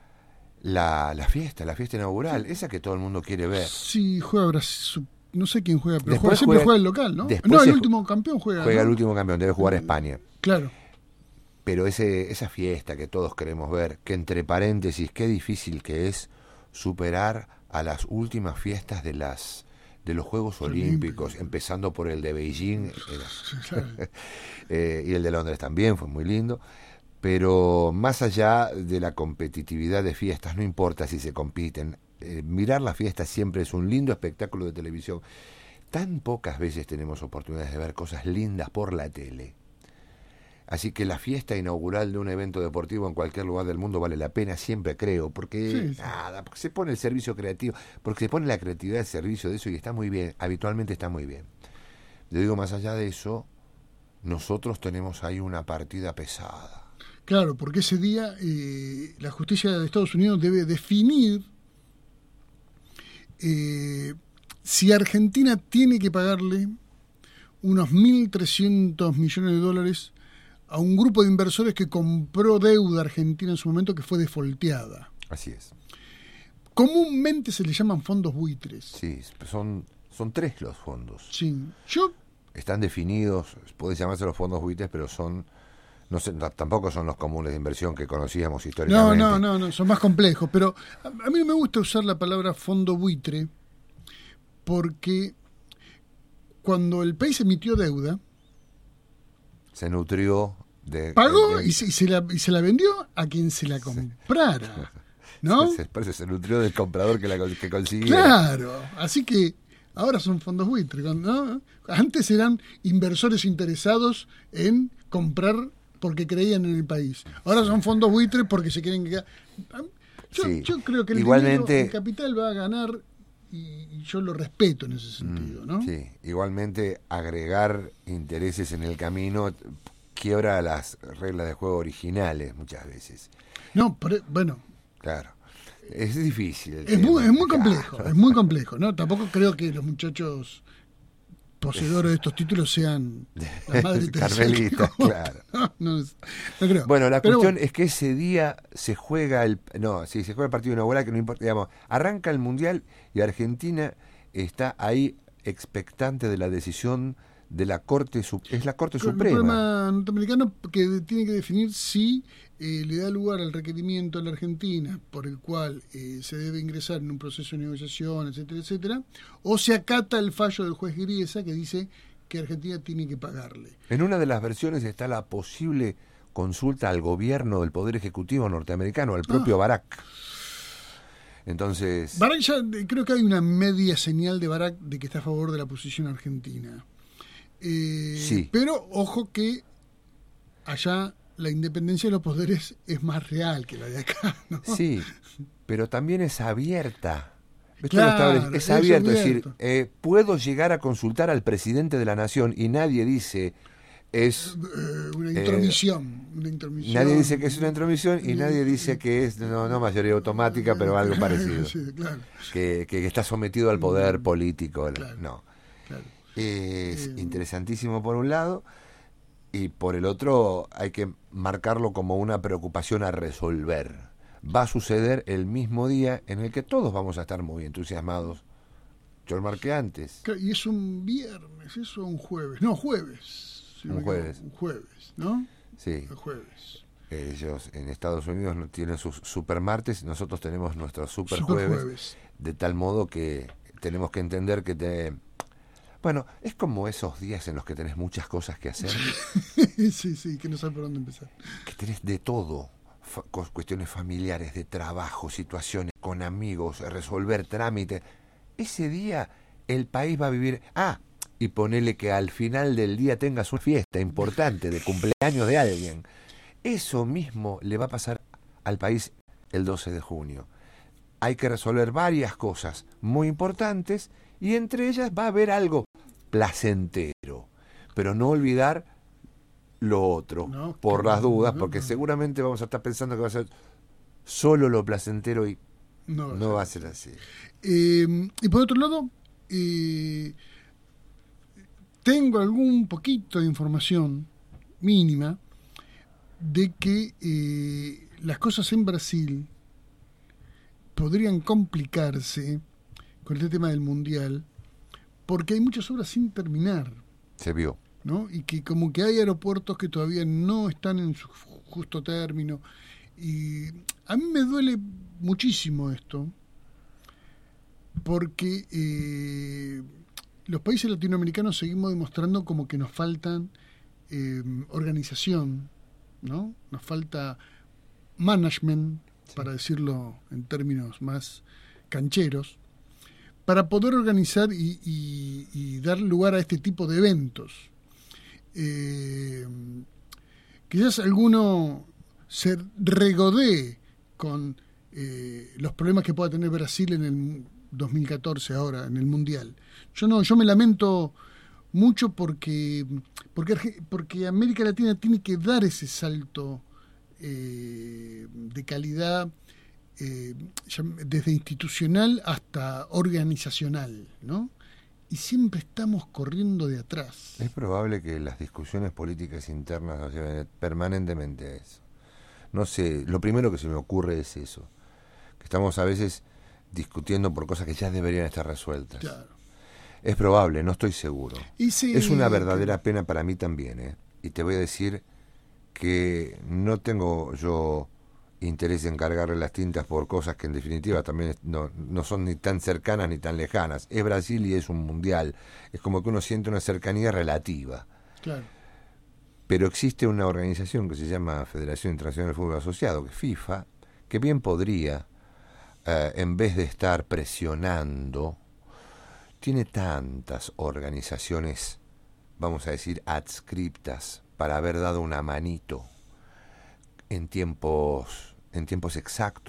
la, la fiesta, la fiesta inaugural, sí. esa que todo el mundo quiere ver. Sí, juega Brasil. No sé quién juega, pero juega, siempre juega, juega el local, ¿no? No, el último campeón juega. Juega ¿no? el último campeón, debe jugar España. Claro. Pero ese esa fiesta que todos queremos ver, que entre paréntesis, qué difícil que es superar a las últimas fiestas de las de los Juegos Olímpicos, Olímpico. empezando por el de Beijing claro. eh, y el de Londres también, fue muy lindo. Pero más allá de la competitividad de fiestas, no importa si se compiten, Eh, mirar la fiesta siempre es un lindo espectáculo de televisión. Tan pocas veces tenemos oportunidades de ver cosas lindas por la tele. Así que la fiesta inaugural de un evento deportivo en cualquier lugar del mundo vale la pena, siempre creo, porque sí, sí. nada, porque se pone el servicio creativo, porque se pone la creatividad al servicio de eso y está muy bien, habitualmente está muy bien. Yo digo, más allá de eso, nosotros tenemos ahí una partida pesada. Claro, porque ese día eh, la justicia de Estados Unidos debe definir Eh, si Argentina tiene que pagarle unos mil trescientos millones de dólares a un grupo de inversores que compró deuda argentina en su momento que fue defolteada. Así es. Comúnmente se le llaman fondos buitres. Sí, son, son tres los fondos. Sí. Yo... Están definidos, pueden llamarse los fondos buitres, pero son... No sé, tampoco son los comunes de inversión que conocíamos históricamente. No, no, no, no, son más complejos. Pero a, a mí no me gusta usar la palabra fondo buitre porque cuando el país emitió deuda... Se nutrió de... Pagó de, de, y, se, y, se la, y se la vendió a quien se la comprara, ¿no? Se, se, se nutrió del comprador que la que consiguió. Claro, así que ahora son fondos buitres, ¿no? Antes eran inversores interesados en comprar... porque creían en el país. Ahora son fondos buitres porque se quieren quedar. Yo, sí. yo creo que el Igualmente, dinero, el capital va a ganar y, y yo lo respeto en ese sentido, ¿no? Sí, igualmente agregar intereses en el camino quiebra las reglas de juego originales muchas veces. No, pero, bueno. Claro. Es difícil. El Es tema, muy, es muy claro. complejo, es muy complejo, ¿no? Tampoco creo que los muchachos poseedores de estos títulos sean la madre Teresa. Carmelitas, claro. No, no, no creo. Bueno, la Pero cuestión bueno. es que ese día se juega el no, sí, se juega el partido inaugural, que no importa, digamos, arranca el Mundial y Argentina está ahí expectante de la decisión de la Corte Su- es la Corte Con Suprema. El problema norteamericano que tiene que definir si eh, le da lugar al requerimiento a la Argentina por el cual eh, se debe ingresar en un proceso de negociación, etcétera, etcétera, o se acata el fallo del juez Griesa que dice que Argentina tiene que pagarle. En una de las versiones está la posible consulta al gobierno del Poder Ejecutivo norteamericano, al propio Ah. Barack. Entonces, Barack ya, eh, creo que hay una media señal de Barack de que está a favor de la posición argentina. Eh, Sí. Pero ojo que allá la independencia de los poderes es más real que la de acá, ¿no? sí, pero también es abierta. Esto Claro, lo establece- es es abierto, es abierto. decir, eh, puedo llegar a consultar al presidente de la nación y nadie dice es Eh, una eh, intromisión, una intromisión. nadie dice que es una intromisión y nadie dice que es no, no mayoría automática, pero algo parecido. Sí, claro. Que, que está sometido al poder político. Claro, no. claro. Es Eh, interesantísimo por un lado y por el otro hay que marcarlo como una preocupación a resolver. Va a suceder el mismo día en el que todos vamos a estar muy entusiasmados. Yo lo marqué antes. Claro, y es un viernes, eso un jueves. No, jueves. si no Un me jueves. equivoco, Un jueves, ¿no? Sí. El jueves. Ellos en Estados Unidos no tienen sus supermartes, nosotros tenemos nuestros super Superjueves. jueves, de tal modo que tenemos que entender que te... Bueno, es como esos días en los que tenés muchas cosas que hacer, Sí, sí, que no sabes por dónde empezar. que tenés de todo, fa- cos- cuestiones familiares, de trabajo, situaciones con amigos, resolver trámites. Ese día el país va a vivir... Ah, y ponele que al final del día tengas una fiesta importante de cumpleaños de alguien. Eso mismo le va a pasar al país el doce de junio. Hay que resolver varias cosas muy importantes y entre ellas va a haber algo placentero. Pero no olvidar lo otro, No, por que las no, dudas, no, porque no. seguramente vamos a estar pensando que va a ser solo lo placentero y No, no va a ser así. Eh, y por otro lado, eh, tengo algún poquito de información mínima de que eh, las cosas en Brasil podrían complicarse con este tema del mundial porque hay muchas obras sin terminar, Se vio. ¿no? Y que como que hay aeropuertos que todavía no están en su justo término. Y a mí me duele muchísimo esto porque eh, los países latinoamericanos seguimos demostrando como que nos faltan eh, organización, ¿no? Nos falta management, para decirlo en términos más cancheros, para poder organizar y, y, y dar lugar a este tipo de eventos. Eh, quizás alguno se regodee con eh, los problemas que pueda tener Brasil en el dos mil catorce ahora, en el Mundial. Yo no, yo me lamento mucho porque, porque, porque América Latina tiene que dar ese salto eh, de calidad eh, desde institucional hasta organizacional, ¿no? Y siempre estamos corriendo de atrás. Es probable que las discusiones políticas internas nos lleven permanentemente a eso. No sé, lo primero que se me ocurre es eso, que estamos a veces discutiendo por cosas que ya deberían estar resueltas. Claro. Es probable, no estoy seguro. Y sí, es una verdadera pena para mí también, ¿eh? Y te voy a decir que no tengo yo interés en cargarle las tintas por cosas que en definitiva también no, no son ni tan cercanas ni tan lejanas. Es Brasil y es un mundial. Es como que uno siente una cercanía relativa. Claro. Pero existe una organización que se llama Federación Internacional de Fútbol Asociado, que es FIFA, que bien podría, eh, en vez de estar presionando, tiene tantas organizaciones, vamos a decir, adscriptas para haber dado una manito en tiempos, en tiempos exactos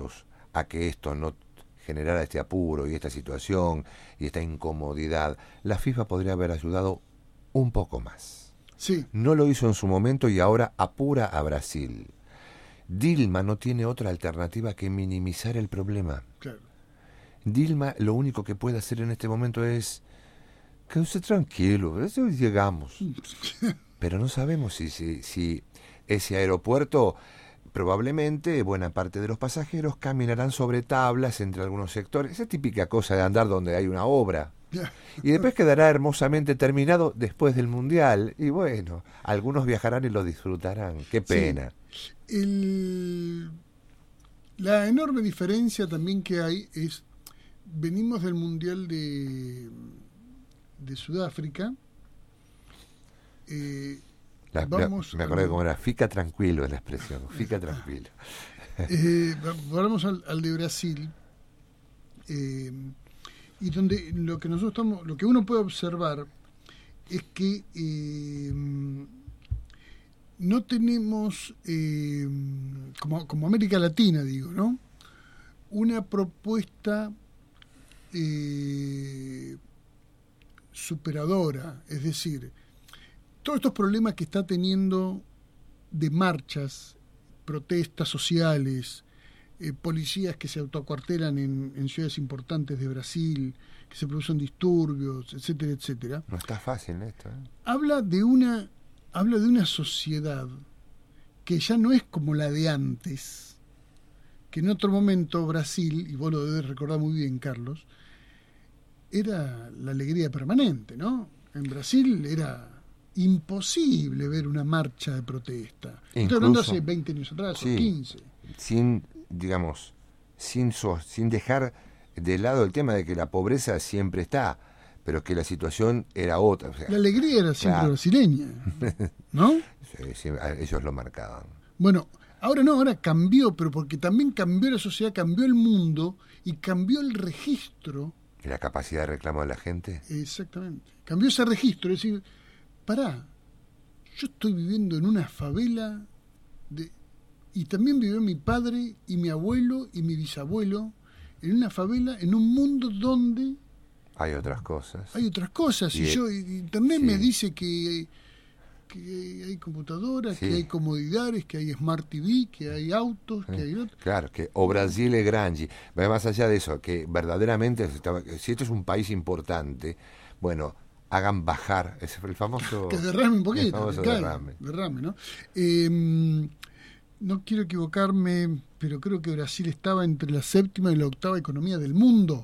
a que esto no generara este apuro y esta situación y esta incomodidad, la FIFA podría haber ayudado un poco más. Sí. No lo hizo en su momento y ahora apura a Brasil. Dilma no tiene otra alternativa que minimizar el problema. Claro. Dilma lo único que puede hacer en este momento es quédese tranquilo, eso llegamos. Pero no sabemos si, si, si ese aeropuerto, probablemente buena parte de los pasajeros caminarán sobre tablas entre algunos sectores. Esa típica cosa de andar donde hay una obra. Y después quedará hermosamente terminado después del Mundial. Y bueno, algunos viajarán y lo disfrutarán. Qué pena. Sí. El, la enorme diferencia también que hay es, venimos del Mundial de, de Sudáfrica. Eh, la, vamos la, me acordé al, cómo era, fica tranquilo es la expresión, fica tranquilo. Eh, vamos al, al de Brasil. Eh, y donde lo que nosotros estamos, lo que uno puede observar es que eh, no tenemos eh, como, como América Latina, digo, ¿no? Una propuesta eh, superadora, es decir, todos estos problemas que está teniendo de marchas, protestas sociales, Eh, policías que se autoacuartelan en, en ciudades importantes de Brasil, que se producen disturbios, etcétera, etcétera. No está fácil esto, ¿eh? Habla de una, habla de una sociedad que ya no es como la de antes, que en otro momento Brasil, y vos lo debes recordar muy bien, Carlos, era la alegría permanente, ¿no? En Brasil era imposible ver una marcha de protesta. Incluso, estoy hablando hace veinte años atrás, sí, o quince. Sin, digamos, sin, so, sin dejar de lado el tema de que la pobreza siempre está, pero que la situación era otra. O sea, la alegría era siempre claro. brasileña, ¿no? Sí, sí, ellos lo marcaban. Bueno, ahora no, ahora cambió, pero porque también cambió la sociedad, cambió el mundo y cambió el registro. ¿Y la capacidad de reclamo de la gente? Exactamente. Cambió ese registro, es decir, pará, yo estoy viviendo en una favela de... Y también vivió mi padre y mi abuelo y mi bisabuelo en una favela, en un mundo donde... Hay otras cosas. Hay otras cosas. Y, y yo, Internet sí. me dice que, que hay computadoras, sí. que hay comodidades, que hay Smart T V, que hay autos, sí. que hay otros. Claro, que o Brasil es grande. Va más allá de eso, que verdaderamente, si esto es un país importante, bueno, hagan bajar, ese fue el famoso... que derrame un poquito. El famoso claro, derrame. Derrame, ¿no? Eh, No quiero equivocarme, pero creo que Brasil estaba entre la séptima y la octava economía del mundo.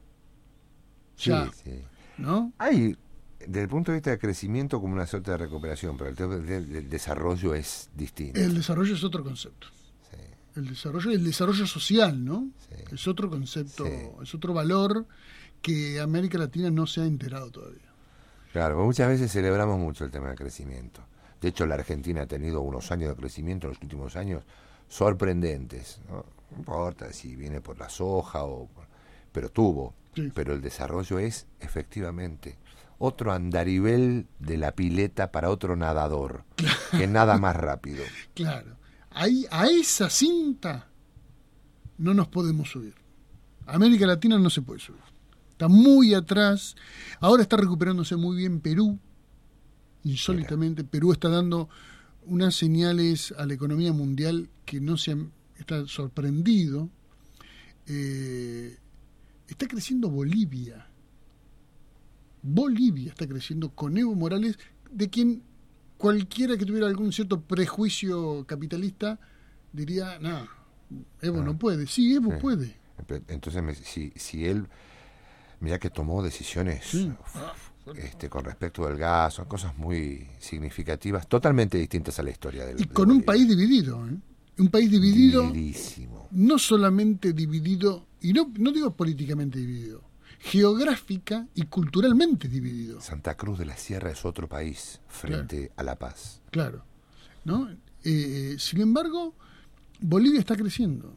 Ya, sí, sí. ¿no? Hay, desde el punto de vista de crecimiento, como una suerte de recuperación, pero el tema del, del desarrollo es distinto. El desarrollo es otro concepto. Sí. El desarrollo, el desarrollo social, ¿no? Sí. Es otro concepto, sí. es otro valor que América Latina no se ha enterado todavía. Claro, muchas veces celebramos mucho el tema del crecimiento. De hecho, la Argentina ha tenido unos años de crecimiento en los últimos años sorprendentes. No, no importa si viene por la soja, o pero tuvo. Sí. Pero el desarrollo es, efectivamente, otro andarivel de la pileta para otro nadador, claro. que nada más rápido. Claro. Ahí, a esa cinta no nos podemos subir. América Latina no se puede subir. Está muy atrás. Ahora está recuperándose muy bien Perú. Insólitamente, Perú está dando unas señales a la economía mundial que no se han, está sorprendido. Eh, está creciendo Bolivia. Bolivia está creciendo con Evo Morales, de quien cualquiera que tuviera algún cierto prejuicio capitalista diría, no, Evo no, no puede. Sí, Evo sí. puede. Entonces, si, si él, mira que tomó decisiones... Sí. Uf, Este, con respecto del gas, son cosas muy significativas, totalmente distintas a la historia del y con un país dividido, ¿eh? Un país dividido, Dividísimo. No solamente dividido, y no, no digo políticamente dividido, geográfica y culturalmente dividido. Santa Cruz de la Sierra es otro país frente claro. a La Paz. Claro, ¿no? Eh, sin embargo, Bolivia está creciendo.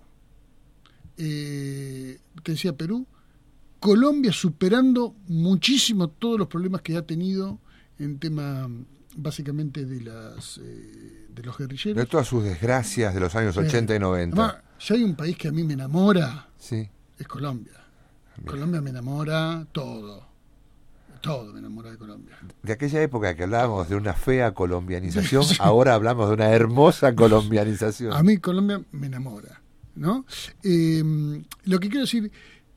Eh, te decía Perú, Colombia superando muchísimo todos los problemas que ha tenido en tema básicamente de las eh, de los guerrilleros. De todas sus desgracias de los años ochenta y noventa. Además, Si hay un país que a mí me enamora, sí. es Colombia. Bien. Colombia me enamora todo. Todo me enamora de Colombia. De aquella época que hablábamos de una fea colombianización, sí. ahora hablamos de una hermosa colombianización. A mí Colombia me enamora, ¿no? Eh, lo que quiero decir,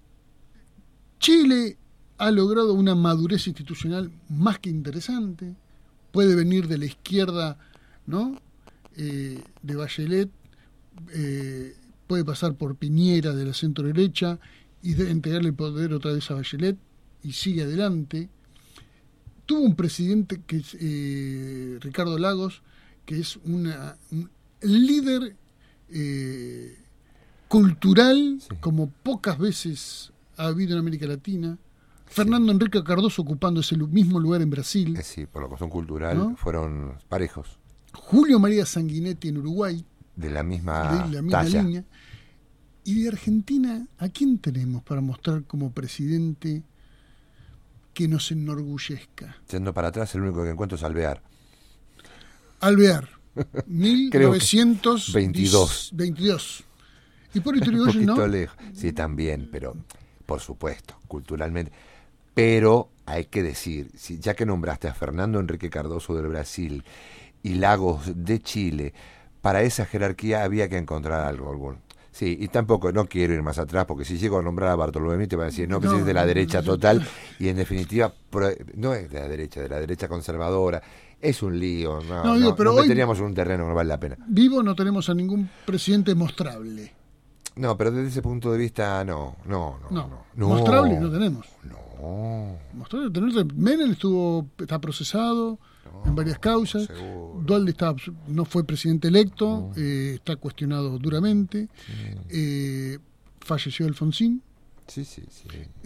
Chile ha logrado una madurez institucional más que interesante. Puede venir de la izquierda, ¿no? Eh, de Bachelet, eh, puede pasar por Piñera de la centro derecha y de entregarle el poder otra vez a Bachelet y sigue adelante. Tuvo un presidente que es eh, Ricardo Lagos, que es una, un líder eh, cultural, sí. como pocas veces ha habido en América Latina. Sí. Fernando Henrique Cardoso ocupando ese mismo lugar en Brasil. Eh, sí, por la cuestión cultural, ¿no? Fueron parejos. Julio María Sanguinetti en Uruguay. De la misma, de la misma talla. línea. Y de Argentina, ¿a quién tenemos para mostrar como presidente que nos enorgullezca? Yendo para atrás, el único que encuentro es Alvear. Alvear, mil novecientos veintidós. veintidós. Y por Irigoyen, ¿no? Lejos. Sí, también, pero por supuesto, culturalmente. Pero hay que decir, si ya que nombraste a Fernando Enrique Cardoso del Brasil y Lagos de Chile, para esa jerarquía había que encontrar algo, algún. Sí, y tampoco, no quiero ir más atrás, porque si llego a nombrar a Bartolomé te van a decir, no, que no, es de la derecha total, y en definitiva, no es de la derecha, de la derecha conservadora, es un lío, no, no, digo, no, pero no meteríamos en un terreno que no vale la pena. Vivo no tenemos a ningún presidente mostrable. No, pero desde ese punto de vista, no, no, no. No, no mostrable no tenemos. No. Mostrable, tenemos, Menem estuvo, está procesado no, en varias causas. Seguro. Dualde está, no fue presidente electo, no. eh, está cuestionado duramente. Sí. Eh, falleció Alfonsín. Sí, sí, sí.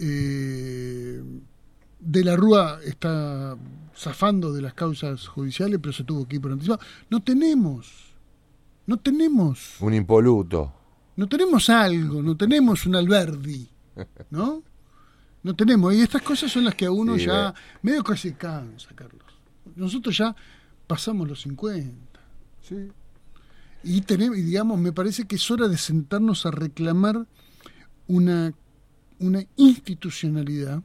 Eh, de la Rúa está zafando de las causas judiciales, pero se tuvo que ir por anticipado. No tenemos, no tenemos. Un impoluto. No tenemos algo, no tenemos un Alberdi, ¿no? No tenemos, y estas cosas son las que a uno sí, ya, eh. medio que se cansa, Carlos. Nosotros ya pasamos los cincuenta. Sí. Y tenemos, y digamos, me parece que es hora de sentarnos a reclamar una, una institucionalidad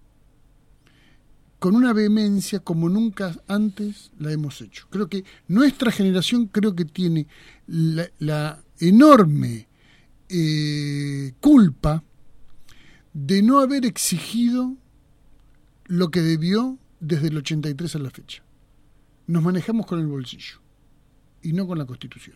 con una vehemencia como nunca antes la hemos hecho. Creo que nuestra generación creo que tiene la, la enorme eh, culpa de no haber exigido lo que debió desde el ochenta y tres a la fecha. Nos manejamos con el bolsillo y no con la Constitución.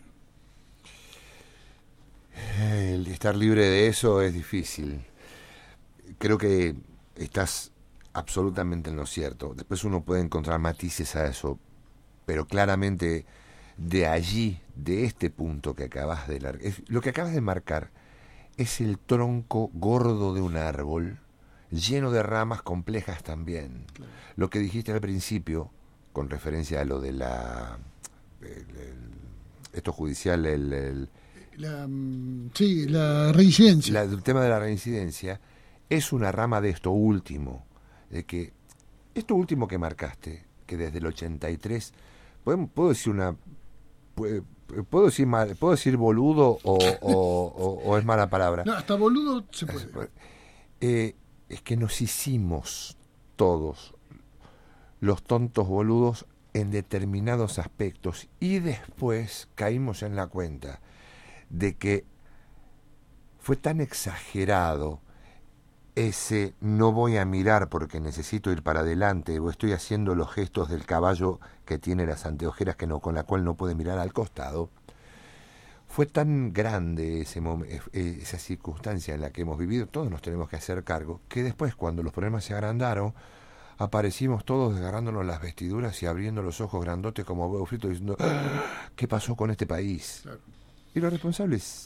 El estar libre de eso es difícil. Creo que estás absolutamente en lo cierto. Después uno puede encontrar matices a eso, pero claramente de allí, de este punto que acabas de largar, es, lo que acabas de marcar es el tronco gordo de un árbol lleno de ramas complejas también. Claro. Lo que dijiste al principio, con referencia a lo de la el, el, esto judicial, el, el la, sí, la reincidencia. La, el tema de la reincidencia es una rama de esto último, de que esto último que marcaste, que desde el ochenta y tres, ¿puedo, puedo decir una puedo, puedo decir mal, puedo decir boludo o, o, o, o es mala palabra? No, hasta boludo se puede. Eh, es que nos hicimos todos los tontos boludos en determinados aspectos y después caímos en la cuenta de que fue tan exagerado ese no voy a mirar porque necesito ir para adelante o estoy haciendo los gestos del caballo que tiene las anteojeras que no, con la cual no puede mirar al costado. Fue tan grande ese mom- esa circunstancia en la que hemos vivido, todos nos tenemos que hacer cargo, que después cuando los problemas se agrandaron, aparecimos todos desgarrándonos las vestiduras y abriendo los ojos grandotes como huevo frito diciendo ¿qué pasó con este país? Claro. Y los responsables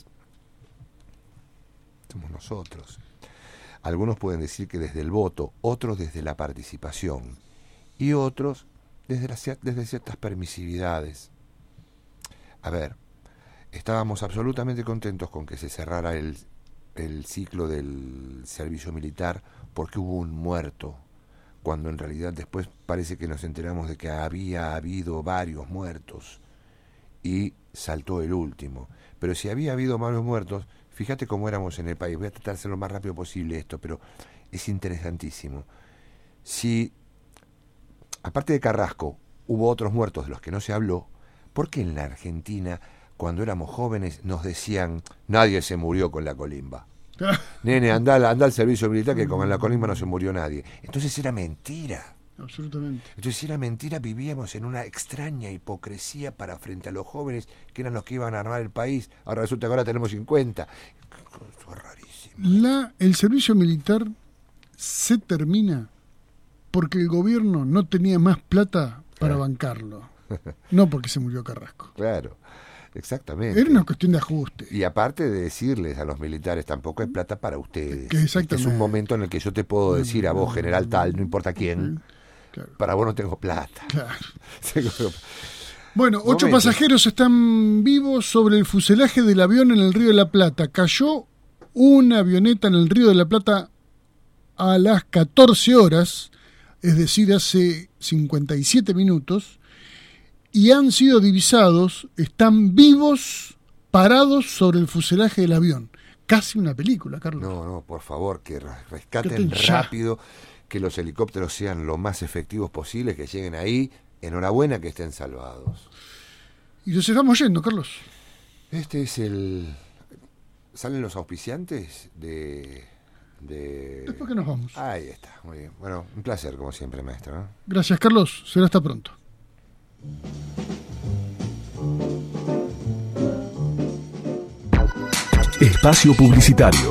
somos nosotros. Algunos pueden decir que desde el voto, otros desde la participación y otros desde, la, desde ciertas permisividades. A ver, estábamos absolutamente contentos con que se cerrara el, el ciclo del servicio militar porque hubo un muerto, cuando en realidad después parece que nos enteramos de que había habido varios muertos y saltó el último. Pero si había habido malos muertos, fíjate cómo éramos en el país. Voy a tratar de hacer lo más rápido posible esto, pero es interesantísimo. Si, aparte de Carrasco, hubo otros muertos de los que no se habló, ¿por qué en la Argentina, cuando éramos jóvenes, nos decían, nadie se murió con la colimba? Nene, anda, anda al servicio militar que con la colimba no se murió nadie. Entonces era mentira. Absolutamente. Entonces si era mentira, vivíamos en una extraña hipocresía para frente a los jóvenes que eran los que iban a armar el país. Ahora resulta que ahora tenemos cincuenta. Eso es rarísimo. La, el servicio militar se termina porque el gobierno no tenía más plata para Claro. bancarlo. No porque se murió Carrasco. Claro, exactamente. Era una cuestión de ajuste. Y aparte de decirles a los militares, tampoco hay plata para ustedes. Que exactamente. Este es un momento en el que yo te puedo decir a vos, general tal, no importa quién, claro. para vos no tengo plata. Claro. Bueno, ocho Momento. pasajeros están vivos sobre el fuselaje del avión en el Río de la Plata. Cayó una avioneta en el Río de la Plata a las catorce horas, es decir, hace cincuenta y siete minutos, y han sido divisados, están vivos, parados sobre el fuselaje del avión. Casi una película, Carlos. No, no, por favor, que rescaten Rescaten ya. rápido, que los helicópteros sean lo más efectivos posibles, que lleguen ahí. Enhorabuena que estén salvados. Y nos estamos yendo, Carlos. Este es el... ¿Salen los auspiciantes de...? de... Después que nos vamos. Ahí está, muy bien. Bueno, un placer como siempre, maestro, ¿no? Gracias, Carlos. Será hasta pronto. Espacio publicitario.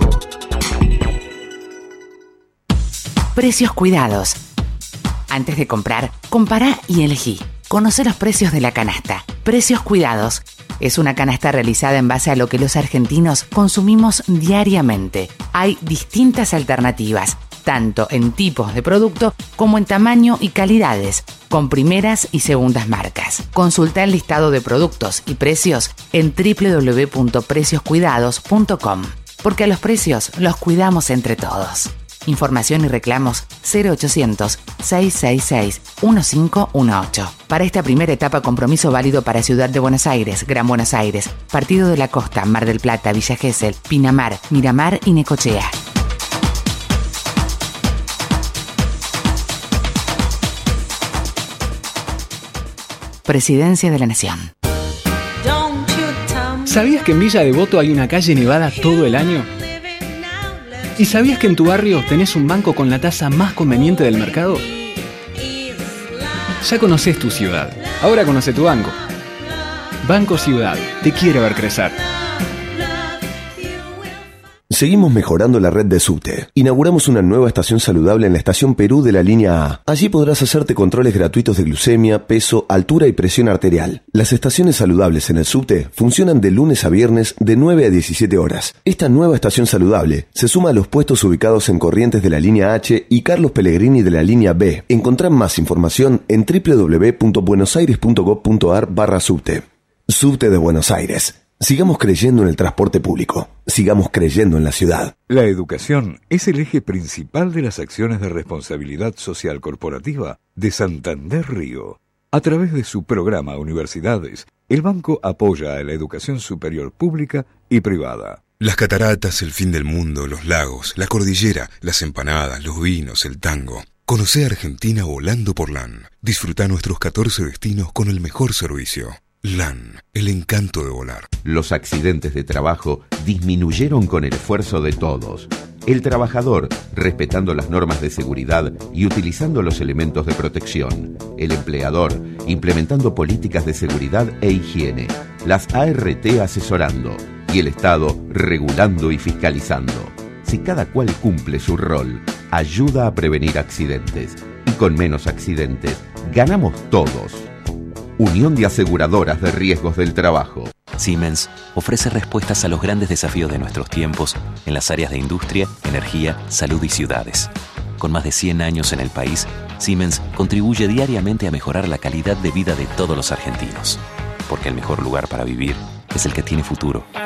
Precios cuidados. Antes de comprar, compará y elegí. Conoce los precios de la canasta. Precios cuidados. Es una canasta realizada en base a lo que los argentinos consumimos diariamente. Hay distintas alternativas, tanto en tipos de producto como en tamaño y calidades, con primeras y segundas marcas. Consulta el listado de productos y precios en doble u doble u doble u punto precios cuidados punto com, porque a los precios los cuidamos entre todos. Información y reclamos cero ochocientos, seiscientos sesenta y seis, quince dieciocho. Para esta primera etapa, compromiso válido para Ciudad de Buenos Aires, Gran Buenos Aires, Partido de la Costa, Mar del Plata, Villa Gesell, Pinamar, Miramar y Necochea. Presidencia de la Nación. ¿Sabías que en Villa Devoto hay una calle nevada todo el año? ¿Y sabías que en tu barrio tenés un banco con la tasa más conveniente del mercado? Ya conocés tu ciudad, ahora conoce tu banco. Banco Ciudad, te quiere ver crecer. Seguimos mejorando la red de subte. Inauguramos una nueva estación saludable en la estación Perú de la línea A. Allí podrás hacerte controles gratuitos de glucemia, peso, altura y presión arterial. Las estaciones saludables en el subte funcionan de lunes a viernes de nueve a diecisiete horas. Esta nueva estación saludable se suma a los puestos ubicados en Corrientes de la línea H y Carlos Pellegrini de la línea B. Encontrá más información en doble u doble u doble u punto buenosaires punto gob punto ar barra subte. Subte de Buenos Aires. Sigamos creyendo en el transporte público. Sigamos creyendo en la ciudad. La educación es el eje principal de las acciones de responsabilidad social corporativa de Santander Río. A través de su programa Universidades, el banco apoya a la educación superior pública y privada. Las cataratas, el fin del mundo, los lagos, la cordillera, las empanadas, los vinos, el tango. Conocé Argentina volando por LAN. Disfruta nuestros catorce destinos con el mejor servicio. LAN, el encanto de volar. Los accidentes de trabajo disminuyeron con el esfuerzo de todos. El trabajador, respetando las normas de seguridad y utilizando los elementos de protección. El empleador, implementando políticas de seguridad e higiene. Las A R T asesorando. Y el Estado, regulando y fiscalizando. Si cada cual cumple su rol, ayuda a prevenir accidentes. Y con menos accidentes, ganamos todos. Unión de Aseguradoras de Riesgos del Trabajo. Siemens ofrece respuestas a los grandes desafíos de nuestros tiempos en las áreas de industria, energía, salud y ciudades. Con más de cien años en el país, Siemens contribuye diariamente a mejorar la calidad de vida de todos los argentinos. Porque el mejor lugar para vivir es el que tiene futuro.